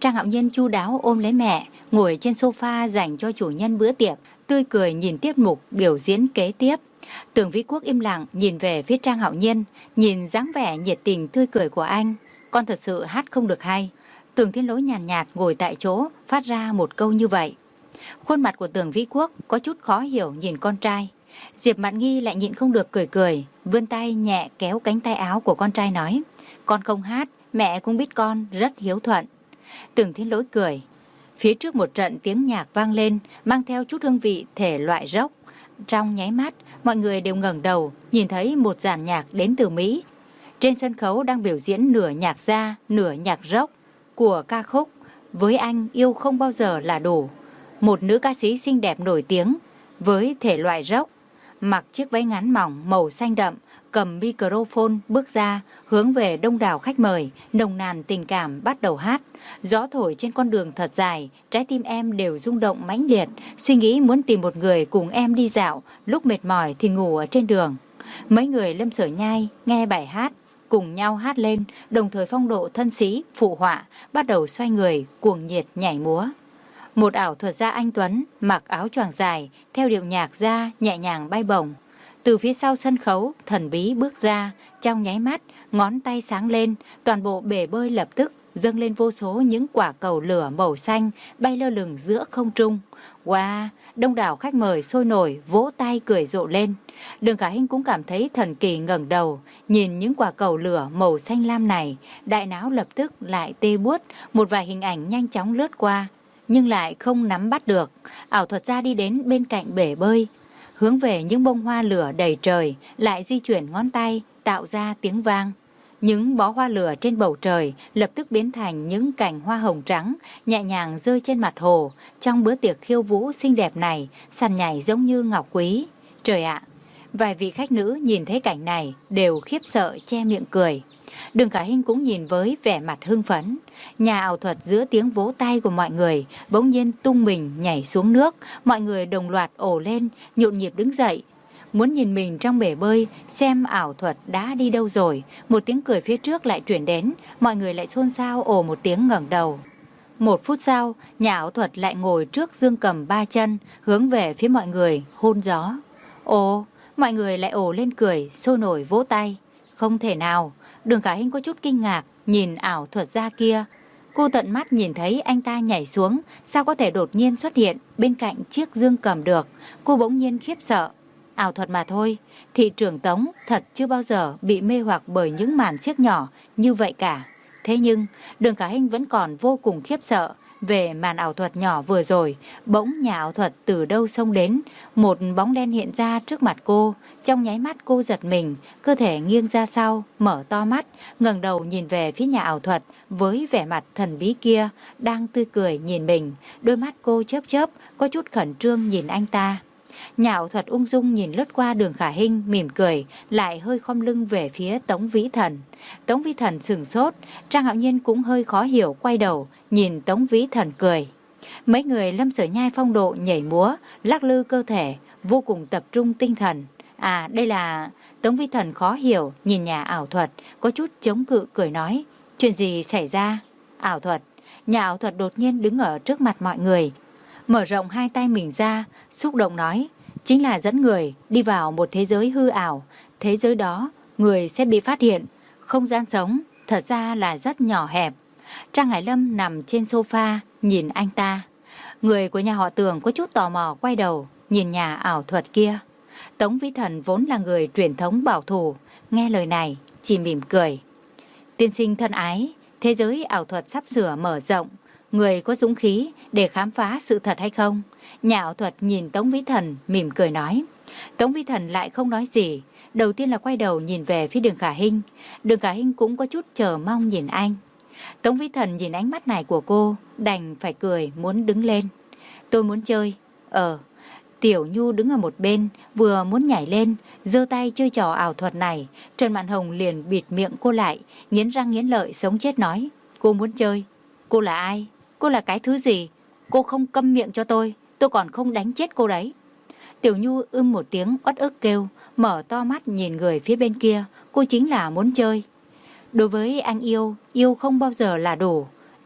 Trang Hạo Nhiên chu đáo ôm lấy mẹ, ngồi trên sofa dành cho chủ nhân bữa tiệc, tươi cười nhìn tiết mục biểu diễn kế tiếp. Tưởng Vĩ Quốc im lặng nhìn về phía Trang Hạo Nhiên, nhìn dáng vẻ nhiệt tình tươi cười của anh. Con thật sự hát không được hay. Tưởng Thiên Lỗi nhàn nhạt, nhạt ngồi tại chỗ, phát ra một câu như vậy. Khuôn mặt của Tưởng Vĩ Quốc có chút khó hiểu nhìn con trai. Diệp Mạn Nghi lại nhịn không được cười cười, vươn tay nhẹ kéo cánh tay áo của con trai nói: Con không hát, mẹ cũng biết con rất hiếu thuận. Tưởng Thiên Lỗi cười. Phía trước một trận tiếng nhạc vang lên, mang theo chút hương vị thể loại rock. Trong nháy mắt, mọi người đều ngẩng đầu, nhìn thấy một dàn nhạc đến từ Mỹ. Trên sân khấu đang biểu diễn nửa nhạc gia, nửa nhạc rock của ca khúc Với Anh Yêu Không Bao Giờ Là Đủ. Một nữ ca sĩ xinh đẹp nổi tiếng với thể loại rock, mặc chiếc váy ngắn mỏng màu xanh đậm, cầm microphone bước ra, hướng về đông đảo khách mời, nồng nàn tình cảm bắt đầu hát. Gió thổi trên con đường thật dài, trái tim em đều rung động mãnh liệt, suy nghĩ muốn tìm một người cùng em đi dạo, lúc mệt mỏi thì ngủ ở trên đường. Mấy người Lâm Sở Nhai nghe bài hát, cùng nhau hát lên, đồng thời phong độ thân sĩ, phụ họa, bắt đầu xoay người, cuồng nhiệt nhảy múa. Một ảo thuật gia anh Tuấn, mặc áo choàng dài, theo điệu nhạc ra, nhẹ nhàng bay bổng. Từ phía sau sân khấu, thần bí bước ra, trong nháy mắt, ngón tay sáng lên, toàn bộ bể bơi lập tức dâng lên vô số những quả cầu lửa màu xanh bay lơ lửng giữa không trung. Wow, đông đảo khách mời sôi nổi, vỗ tay cười rộ lên. Đường Khả Hinh cũng cảm thấy thần kỳ, ngẩng đầu, nhìn những quả cầu lửa màu xanh lam này, đại não lập tức lại tê buốt, một vài hình ảnh nhanh chóng lướt qua, nhưng lại không nắm bắt được. Ảo thuật gia đi đến bên cạnh bể bơi, hướng về những bông hoa lửa đầy trời, lại di chuyển ngón tay, tạo ra tiếng vang. Những bó hoa lửa trên bầu trời lập tức biến thành những cành hoa hồng trắng, nhẹ nhàng rơi trên mặt hồ. Trong bữa tiệc khiêu vũ xinh đẹp này, sàn nhảy giống như ngọc quý. Trời ạ! Vài vị khách nữ nhìn thấy cảnh này đều khiếp sợ che miệng cười. Đường Khả Hinh cũng nhìn với vẻ mặt hưng phấn. Nhà ảo thuật giữa tiếng vỗ tay của mọi người bỗng nhiên tung mình nhảy xuống nước. Mọi người đồng loạt ồ lên, nhộn nhịp đứng dậy, muốn nhìn mình trong bể bơi xem ảo thuật đã đi đâu rồi. Một tiếng cười phía trước lại truyền đến, mọi người lại xôn xao ồ một tiếng ngẩng đầu. Một phút sau, nhà ảo thuật lại ngồi trước dương cầm ba chân, hướng về phía mọi người hôn gió. Ồ, mọi người lại ồ lên cười, sôi nổi vỗ tay. Không thể nào! Đường Khả Hinh có chút kinh ngạc nhìn ảo thuật gia kia. Cô tận mắt nhìn thấy anh ta nhảy xuống, sao có thể đột nhiên xuất hiện bên cạnh chiếc dương cầm được. Cô bỗng nhiên khiếp sợ. Ảo thuật mà thôi, thị trưởng Tống thật chưa bao giờ bị mê hoặc bởi những màn xiếc nhỏ như vậy cả. Thế nhưng Đường Khả Hinh vẫn còn vô cùng khiếp sợ về màn ảo thuật nhỏ vừa rồi. Bỗng nhà ảo thuật từ đâu xông đến, một bóng đen hiện ra trước mặt cô. Trong nháy mắt cô giật mình, cơ thể nghiêng ra sau, mở to mắt, ngẩng đầu nhìn về phía nhà ảo thuật với vẻ mặt thần bí kia đang tươi cười nhìn mình. Đôi mắt cô chớp chớp, có chút khẩn trương nhìn anh ta. Nhà ảo thuật ung dung nhìn lướt qua Đường Khả Hinh, mỉm cười, lại hơi khom lưng về phía Tống Vĩ Thần. Tống Vĩ Thần sửng sốt, Trang Hạo Nhiên cũng hơi khó hiểu, quay đầu nhìn Tống Vĩ Thần cười. Mấy người Lâm Sở Nhai phong độ nhảy múa, lắc lư cơ thể, vô cùng tập trung tinh thần. À, đây là... Tống Vĩ Thần khó hiểu nhìn nhà ảo thuật, có chút chống cự cười nói: Chuyện gì xảy ra? Ảo thuật. Nhà ảo thuật đột nhiên đứng ở trước mặt mọi người, mở rộng hai tay mình ra, xúc động nói: Chính là dẫn người đi vào một thế giới hư ảo. Thế giới đó, người sẽ bị phát hiện. Không gian sống thật ra là rất nhỏ hẹp. Trang Hải Lâm nằm trên sofa nhìn anh ta. Người của nhà họ Tường có chút tò mò quay đầu nhìn nhà ảo thuật kia. Tống Vĩ Thần vốn là người truyền thống bảo thủ, nghe lời này chỉ mỉm cười. Tiên sinh thân ái, thế giới ảo thuật sắp sửa mở rộng, người có dũng khí để khám phá sự thật hay không? Nhà ảo thuật nhìn Tống Vĩ Thần mỉm cười nói. Tống Vĩ Thần lại không nói gì, đầu tiên là quay đầu nhìn về phía Đường Khả Hinh. Đường Khả Hinh cũng có chút chờ mong nhìn anh. Tống Vĩ Thần nhìn ánh mắt này của cô, đành phải cười muốn đứng lên. Tôi muốn chơi. Ờ. Tiểu Nhu đứng ở một bên, vừa muốn nhảy lên, giơ tay chơi trò ảo thuật này. Trần Mạn Hồng liền bịt miệng cô lại, nghiến răng nghiến lợi sống chết nói: Cô muốn chơi? Cô là ai? Cô là cái thứ gì? Cô không câm miệng cho tôi, tôi còn không đánh chết cô đấy. Tiểu Nhu ưm một tiếng uất ức kêu, mở to mắt nhìn người phía bên kia. Cô chính là muốn chơi. Đối với anh yêu, yêu không bao giờ là đủ.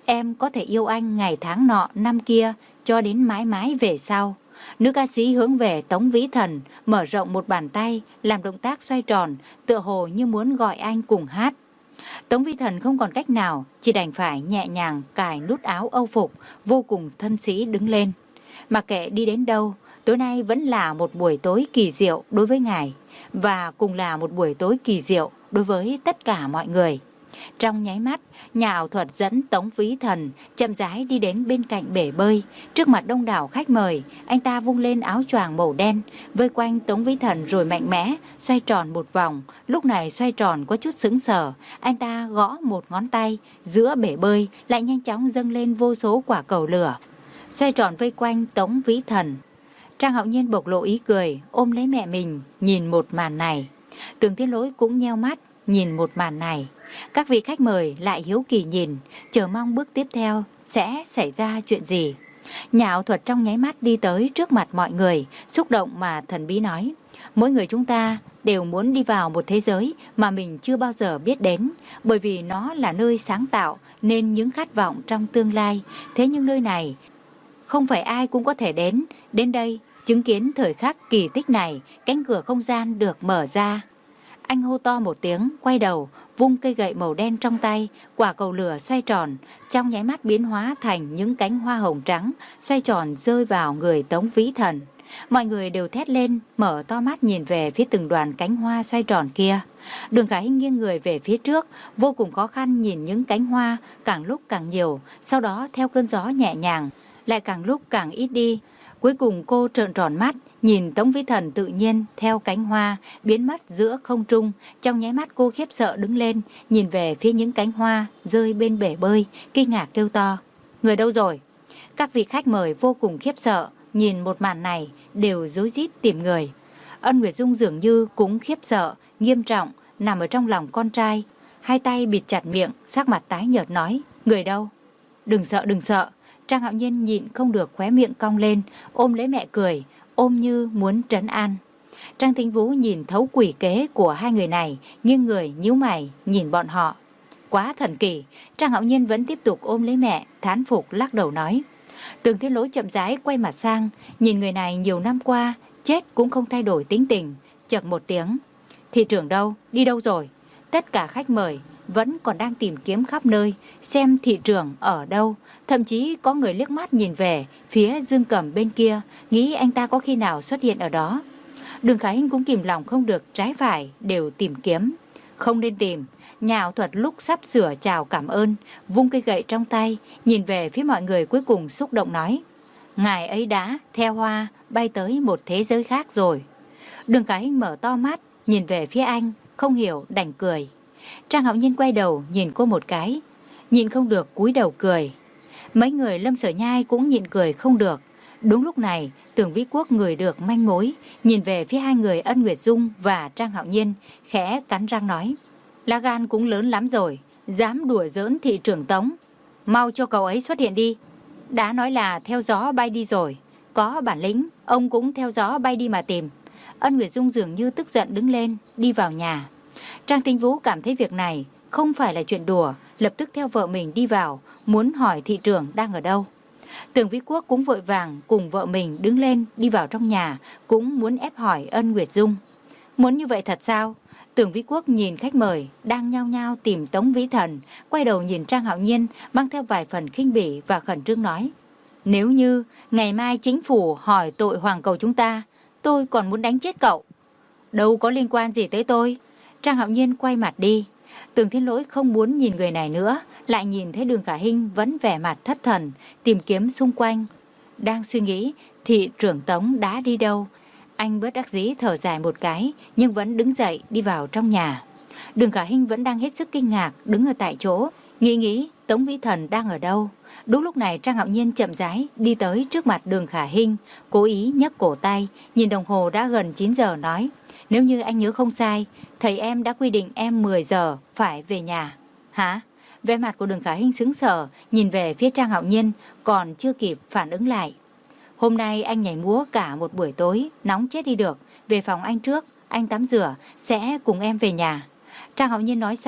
Em có thể yêu anh ngày tháng nọ năm kia cho đến mãi mãi về sau. Nữ ca sĩ hướng về Tống Vĩ Thần, mở rộng một bàn tay, làm động tác xoay tròn, tựa hồ như muốn gọi anh cùng hát. Tống Vĩ Thần không còn cách nào, chỉ đành phải nhẹ nhàng cài nút áo âu phục, vô cùng thân sĩ đứng lên. Mặc kệ đi đến đâu, tối nay vẫn là một buổi tối kỳ diệu đối với ngài, và cùng là một buổi tối kỳ diệu đối với tất cả mọi người. Trong nháy mắt, nhà ảo thuật dẫn Tống Vĩ Thần chậm rãi đi đến bên cạnh bể bơi. Trước mặt đông đảo khách mời, anh ta vung lên áo choàng màu đen, vây quanh Tống Vĩ Thần rồi mạnh mẽ xoay tròn một vòng. Lúc này xoay tròn có chút sững sờ, anh ta gõ một ngón tay, giữa bể bơi lại nhanh chóng dâng lên vô số quả cầu lửa, xoay tròn vây quanh Tống Vĩ Thần. Trang Hạo Nhiên bộc lộ ý cười, ôm lấy mẹ mình, nhìn một màn này. Tường Thiên Lỗi cũng nheo mắt, nhìn một màn này. Các vị khách mời lại hiếu kỳ nhìn, chờ mong bước tiếp theo sẽ xảy ra chuyện gì. Nhà ảo thuật trong nháy mắt đi tới trước mặt mọi người, xúc động mà thần bí nói: mỗi người chúng ta đều muốn đi vào một thế giới mà mình chưa bao giờ biết đến, bởi vì nó là nơi sáng tạo nên những khát vọng trong tương lai. Thế nhưng nơi này không phải ai cũng có thể đến, đến đây chứng kiến thời khắc kỳ tích này, cánh cửa không gian được mở ra. Anh hô to một tiếng, quay đầu, vung cây gậy màu đen trong tay, quả cầu lửa xoay tròn, trong nháy mắt biến hóa thành những cánh hoa hồng trắng, xoay tròn rơi vào người Tống Vĩ Thần. Mọi người đều thét lên, mở to mắt nhìn về phía từng đoàn cánh hoa xoay tròn kia. Đường Khả Hinh nghiêng người về phía trước, vô cùng khó khăn nhìn những cánh hoa càng lúc càng nhiều, sau đó theo cơn gió nhẹ nhàng, lại càng lúc càng ít đi. Cuối cùng cô trợn tròn mắt, nhìn Tống Vĩ Thần tự nhiên theo cánh hoa biến mất giữa không trung. Trong nháy mắt cô khiếp sợ đứng lên, nhìn về phía những cánh hoa rơi bên bể bơi, kinh ngạc kêu to: người đâu rồi? Các vị khách mời vô cùng khiếp sợ, nhìn một màn này đều rối rít tìm người. Ân Nguyệt Dung dường như cũng khiếp sợ, nghiêm trọng nằm ở trong lòng con trai, hai tay bịt chặt miệng, sắc mặt tái nhợt nói: người đâu? Đừng sợ, đừng sợ. Trang Hạo Nhiên nhịn không được khóe miệng cong lên, ôm lấy mẹ cười, ôm như muốn trấn an. Trang Thính Vũ nhìn thấu quỷ kế của hai người này, nghiêng người nhíu mày nhìn bọn họ. Quá thần kỳ. Trang Hạo Nhiên vẫn tiếp tục ôm lấy mẹ, thán phục lắc đầu nói. Tường Thiên Lỗi chậm rãi quay mặt sang, nhìn người này nhiều năm qua chết cũng không thay đổi tính tình, chợt một tiếng: thị trưởng đâu, đi đâu rồi? Tất cả khách mời vẫn còn đang tìm kiếm khắp nơi xem thị trưởng ở đâu. Thậm chí có người liếc mắt nhìn về phía Dương Cẩm bên kia, nghĩ anh ta có khi nào xuất hiện ở đó. Đường Khả Hinh cũng kìm lòng không được, trái phải đều tìm kiếm. Không nên tìm. Nhà ảo thuật lúc sắp sửa chào cảm ơn, vung cây gậy trong tay, nhìn về phía mọi người, cuối cùng xúc động nói: ngài ấy đã theo hoa bay tới một thế giới khác rồi. Đường Khả Hinh mở to mắt, nhìn về phía anh, không hiểu đành cười. Trang Hạo Nhiên quay đầu nhìn cô một cái, nhịn không được cúi đầu cười. Mấy người Lâm Sở Nhai cũng nhịn cười không được. Đúng lúc này, Tưởng Vĩ Quốc ngửi được manh mối, nhìn về phía hai người Ân Nguyệt Dung và Trang Hạo Nhiên, khẽ cắn răng nói: lá gan cũng lớn lắm rồi, dám đùa giỡn thị trưởng Tống, mau cho cậu ấy xuất hiện đi. Đã nói là theo gió bay đi rồi, có bản lĩnh ông cũng theo gió bay đi mà tìm. Ân Nguyệt Dung dường như tức giận đứng lên, đi vào nhà. Trang Thính Vũ cảm thấy việc này không phải là chuyện đùa, lập tức theo vợ mình đi vào, muốn hỏi thị trưởng đang ở đâu. Tưởng Vĩ Quốc cũng vội vàng cùng vợ mình đứng lên đi vào trong nhà, cũng muốn ép hỏi Ân Nguyệt Dung. Muốn như vậy thật sao? Tưởng Vĩ Quốc nhìn khách mời đang nhao nhao tìm Tống Vĩ Thần, quay đầu nhìn Trang Hạo Nhiên mang theo vài phần khinh bỉ và khẩn trương nói: nếu như ngày mai chính phủ hỏi tội hoàng cầu chúng ta, tôi còn muốn đánh chết cậu. Đâu có liên quan gì tới tôi. Trang Hạo Nhiên quay mặt đi. Tưởng Thiên Lỗi không muốn nhìn người này nữa, lại nhìn thấy Đường Khả Hinh vẫn vẻ mặt thất thần, tìm kiếm xung quanh. Đang suy nghĩ thị trưởng Tống đã đi đâu, anh bất đắc dĩ thở dài một cái, nhưng vẫn đứng dậy đi vào trong nhà. Đường Khả Hinh vẫn đang hết sức kinh ngạc, đứng ở tại chỗ, nghĩ nghĩ Tống Vĩ Thần đang ở đâu. Đúng lúc này Trang Hạo Nhiên chậm rãi đi tới trước mặt Đường Khả Hinh, cố ý nhấc cổ tay, nhìn đồng hồ đã gần chín giờ nói: nếu như anh nhớ không sai, thầy em đã quy định em mười giờ phải về nhà. Hả? Vẻ mặt của Đường Khả Hinh sững sờ, nhìn về phía Trang Hạo Nhiên, còn chưa kịp phản ứng lại. Hôm nay anh nhảy múa cả một buổi tối, nóng chết đi được. Về phòng anh trước, anh tắm rửa, sẽ cùng em về nhà. Trang Hạo Nhiên nói xong,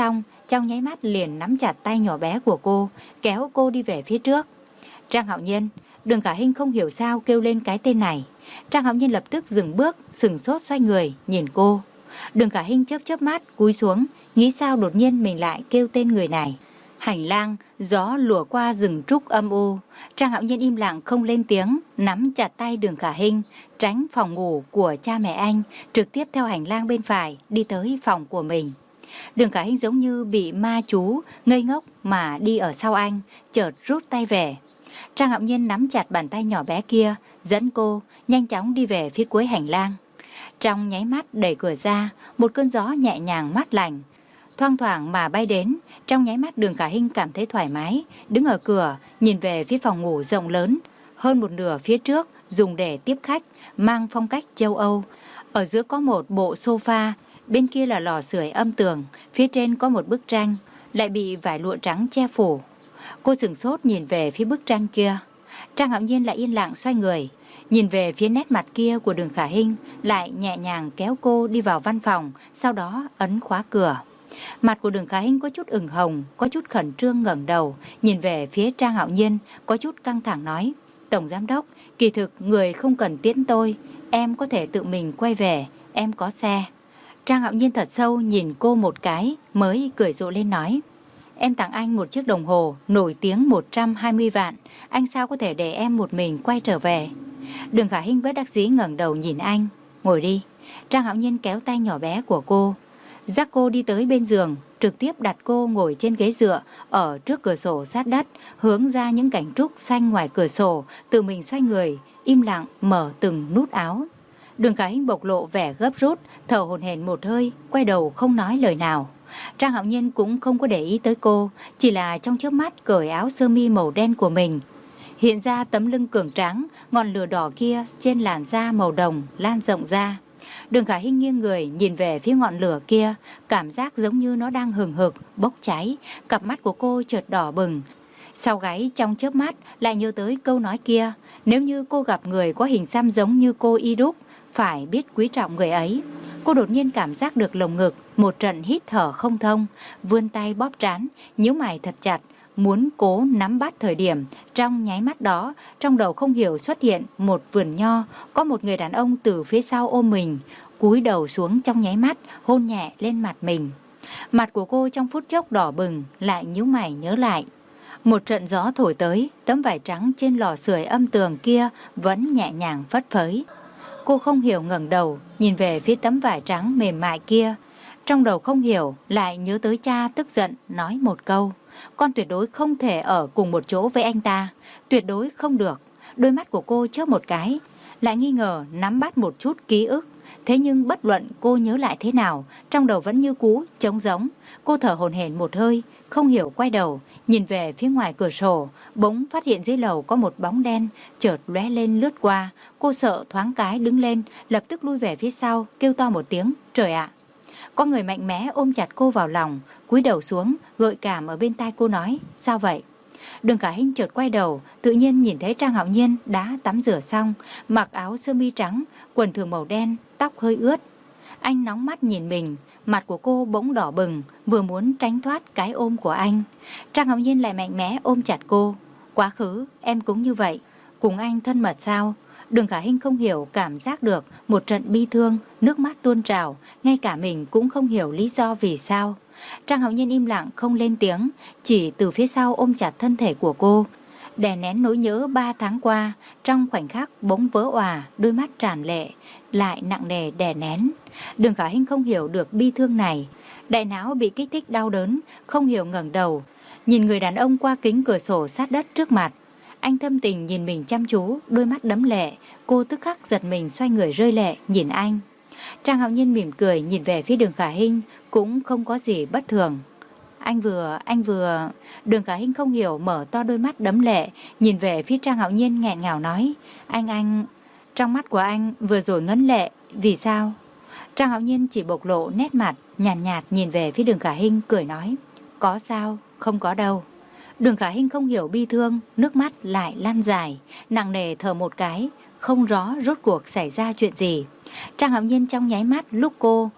trong nháy mắt liền nắm chặt tay nhỏ bé của cô, kéo cô đi về phía trước. Trang Hạo Nhiên. Đường Khả Hinh không hiểu sao kêu lên cái tên này. Trang Hạo Nhiên lập tức dừng bước, sừng sốt xoay người, nhìn cô. Đường Khả Hinh chớp chớp mắt, cúi xuống, nghĩ sao đột nhiên mình lại kêu tên người này. Hành lang, gió lùa qua rừng trúc âm u. Trang Hạo Nhiên im lặng không lên tiếng, nắm chặt tay Đường Khả Hinh, tránh phòng ngủ của cha mẹ anh, trực tiếp theo hành lang bên phải, đi tới phòng của mình. Đường Khả Hinh giống như bị ma chú, ngây ngốc mà đi ở sau anh, chợt rút tay về. Trang Hạo Nhiên nắm chặt bàn tay nhỏ bé kia, dẫn cô nhanh chóng đi về phía cuối hành lang. Trong nháy mắt đẩy cửa ra, một cơn gió nhẹ nhàng mát lành thoang thoảng mà bay đến. Trong nháy mắt Đường Khả Hinh cảm thấy thoải mái, đứng ở cửa nhìn về phía phòng ngủ rộng lớn, hơn một nửa phía trước dùng để tiếp khách, mang phong cách châu Âu. Ở giữa có một bộ sofa, bên kia là lò sưởi âm tường, phía trên có một bức tranh, lại bị vải lụa trắng che phủ. Cô sửng sốt nhìn về phía bức tranh kia. Trang Hạo Nhiên lại yên lặng xoay người, nhìn về phía nét mặt kia của Đường Khả Hinh, lại nhẹ nhàng kéo cô đi vào văn phòng, sau đó ấn khóa cửa. Mặt của Đường Khả Hinh có chút ửng hồng, có chút khẩn trương ngẩng đầu, nhìn về phía Trang Hạo Nhiên, có chút căng thẳng nói: Tổng giám đốc, kỳ thực người không cần tiễn tôi, em có thể tự mình quay về, em có xe. Trang Hạo Nhiên thật sâu nhìn cô một cái, mới cười rộ lên nói: Em tặng anh một chiếc đồng hồ nổi tiếng một trăm hai mươi vạn, anh sao có thể để em một mình quay trở về. Đường Khả Hinh bất đắc dĩ ngẩng đầu nhìn anh: Ngồi đi. Trang Hạo Nhiên kéo tay nhỏ bé của cô, dắt cô đi tới bên giường, trực tiếp đặt cô ngồi trên ghế dựa ở trước cửa sổ sát đất, hướng ra những cảnh trúc xanh ngoài cửa sổ, tự mình xoay người, im lặng mở từng nút áo. Đường Khả Hinh bộc lộ vẻ gấp rút, thở hổn hển một hơi, quay đầu không nói lời nào. Trang Hạo Nhiên cũng không có để ý tới cô, chỉ là trong chớp mắt cởi áo sơ mi màu đen của mình, hiện ra tấm lưng cường tráng, ngọn lửa đỏ kia trên làn da màu đồng lan rộng ra. Đường Khả Hinh nghiêng người nhìn về phía ngọn lửa kia, cảm giác giống như nó đang hừng hực, bốc cháy, cặp mắt của cô chợt đỏ bừng. Sau gáy trong chớp mắt lại nhớ tới câu nói kia, nếu như cô gặp người có hình xăm giống như cô y đúc, phải biết quý trọng người ấy. Cô đột nhiên cảm giác được lồng ngực một trận hít thở không thông, vươn tay bóp trán, nhíu mày thật chặt, muốn cố nắm bắt thời điểm. Trong nháy mắt đó, trong đầu không hiểu xuất hiện một vườn nho, có một người đàn ông từ phía sau ôm mình, cúi đầu xuống trong nháy mắt, hôn nhẹ lên mặt mình. Mặt của cô trong phút chốc đỏ bừng, lại nhíu mày nhớ lại. Một trận gió thổi tới, tấm vải trắng trên lò sưởi âm tường kia vẫn nhẹ nhàng phất phới. Cô không hiểu ngẩng đầu, nhìn về phía tấm vải trắng mềm mại kia. Trong đầu không hiểu, lại nhớ tới cha tức giận nói một câu: Con tuyệt đối không thể ở cùng một chỗ với anh ta, tuyệt đối không được. Đôi mắt của cô chớp một cái, lại nghi ngờ nắm bắt một chút ký ức. Thế nhưng bất luận cô nhớ lại thế nào, trong đầu vẫn như cũ, trống rỗng. Cô thở hổn hển một hơi, không hiểu quay đầu, nhìn về phía ngoài cửa sổ, bỗng phát hiện dưới lầu có một bóng đen chợt lóe lên lướt qua. Cô sợ thoáng cái đứng lên, lập tức lui về phía sau, kêu to một tiếng: Trời ạ! Có người mạnh mẽ ôm chặt cô vào lòng, cúi đầu xuống, gợi cảm ở bên tai cô nói: Sao vậy? Đường Khả Hinh chợt quay đầu, tự nhiên nhìn thấy Trang Hạo Nhiên đã tắm rửa xong, mặc áo sơ mi trắng, quần thường màu đen, tóc hơi ướt. Anh nóng mắt nhìn mình, mặt của cô bỗng đỏ bừng, vừa muốn tránh thoát cái ôm của anh. Trang Hạo Nhiên lại mạnh mẽ ôm chặt cô: Quá khứ em cũng như vậy, cùng anh thân mật sao? Đường Khả Hinh không hiểu cảm giác được một trận bi thương, nước mắt tuôn trào, ngay cả mình cũng không hiểu lý do vì sao. Trang Hạo Nhiên im lặng không lên tiếng, chỉ từ phía sau ôm chặt thân thể của cô, đè nén nỗi nhớ ba tháng qua. Trong khoảnh khắc bỗng vỡ òa, đôi mắt tràn lệ, lại nặng nề đè nén. Đường Khả Hinh không hiểu được bi thương này, đại não bị kích thích đau đớn, không hiểu ngẩng đầu, nhìn người đàn ông qua kính cửa sổ sát đất trước mặt. Anh thâm tình nhìn mình chăm chú, đôi mắt đẫm lệ. Cô tức khắc giật mình xoay người rơi lệ nhìn anh. Trang Hạo Nhiên mỉm cười nhìn về phía Đường Khả Hinh, cũng không có gì bất thường. Anh vừa, anh vừa... Đường Khả Hinh không hiểu mở to đôi mắt đẫm lệ, nhìn về phía Trang Hạo Nhiên nghẹn ngào nói: Anh anh... Trong mắt của anh vừa rồi ngấn lệ, vì sao? Trang Hạo Nhiên chỉ bộc lộ nét mặt, nhàn nhạt, nhạt nhìn về phía Đường Khả Hinh, cười nói: Có sao, không có đâu. Đường Khả Hinh không hiểu bi thương, nước mắt lại lan dài, nặng nề thở một cái, không rõ rốt cuộc xảy ra chuyện gì. Trang Hạo Nhiên trong nháy mắt lúc cô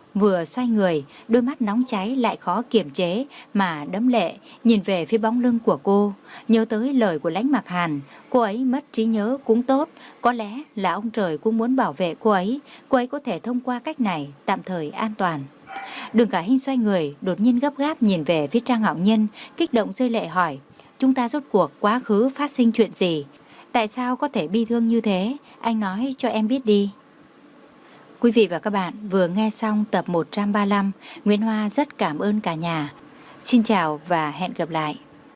vừa xoay người, đôi mắt nóng cháy lại khó kiềm chế mà đẫm lệ nhìn về phía bóng lưng của cô. Nhớ tới lời của Lãnh Mặc Hàn, cô ấy mất trí nhớ cũng tốt, có lẽ là ông trời cũng muốn bảo vệ cô ấy, cô ấy có thể thông qua cách này tạm thời an toàn. Đường Khả Hinh xoay người, đột nhiên gấp gáp nhìn về phía Trang Hạo Nhiên, kích động rơi lệ hỏi: chúng ta rốt cuộc quá khứ phát sinh chuyện gì? Tại sao có thể bi thương như thế? Anh nói cho em biết đi. Quý vị và các bạn vừa nghe xong tập một trăm ba mươi lăm. Nguyễn Hoa rất cảm ơn cả nhà. Xin chào và hẹn gặp lại.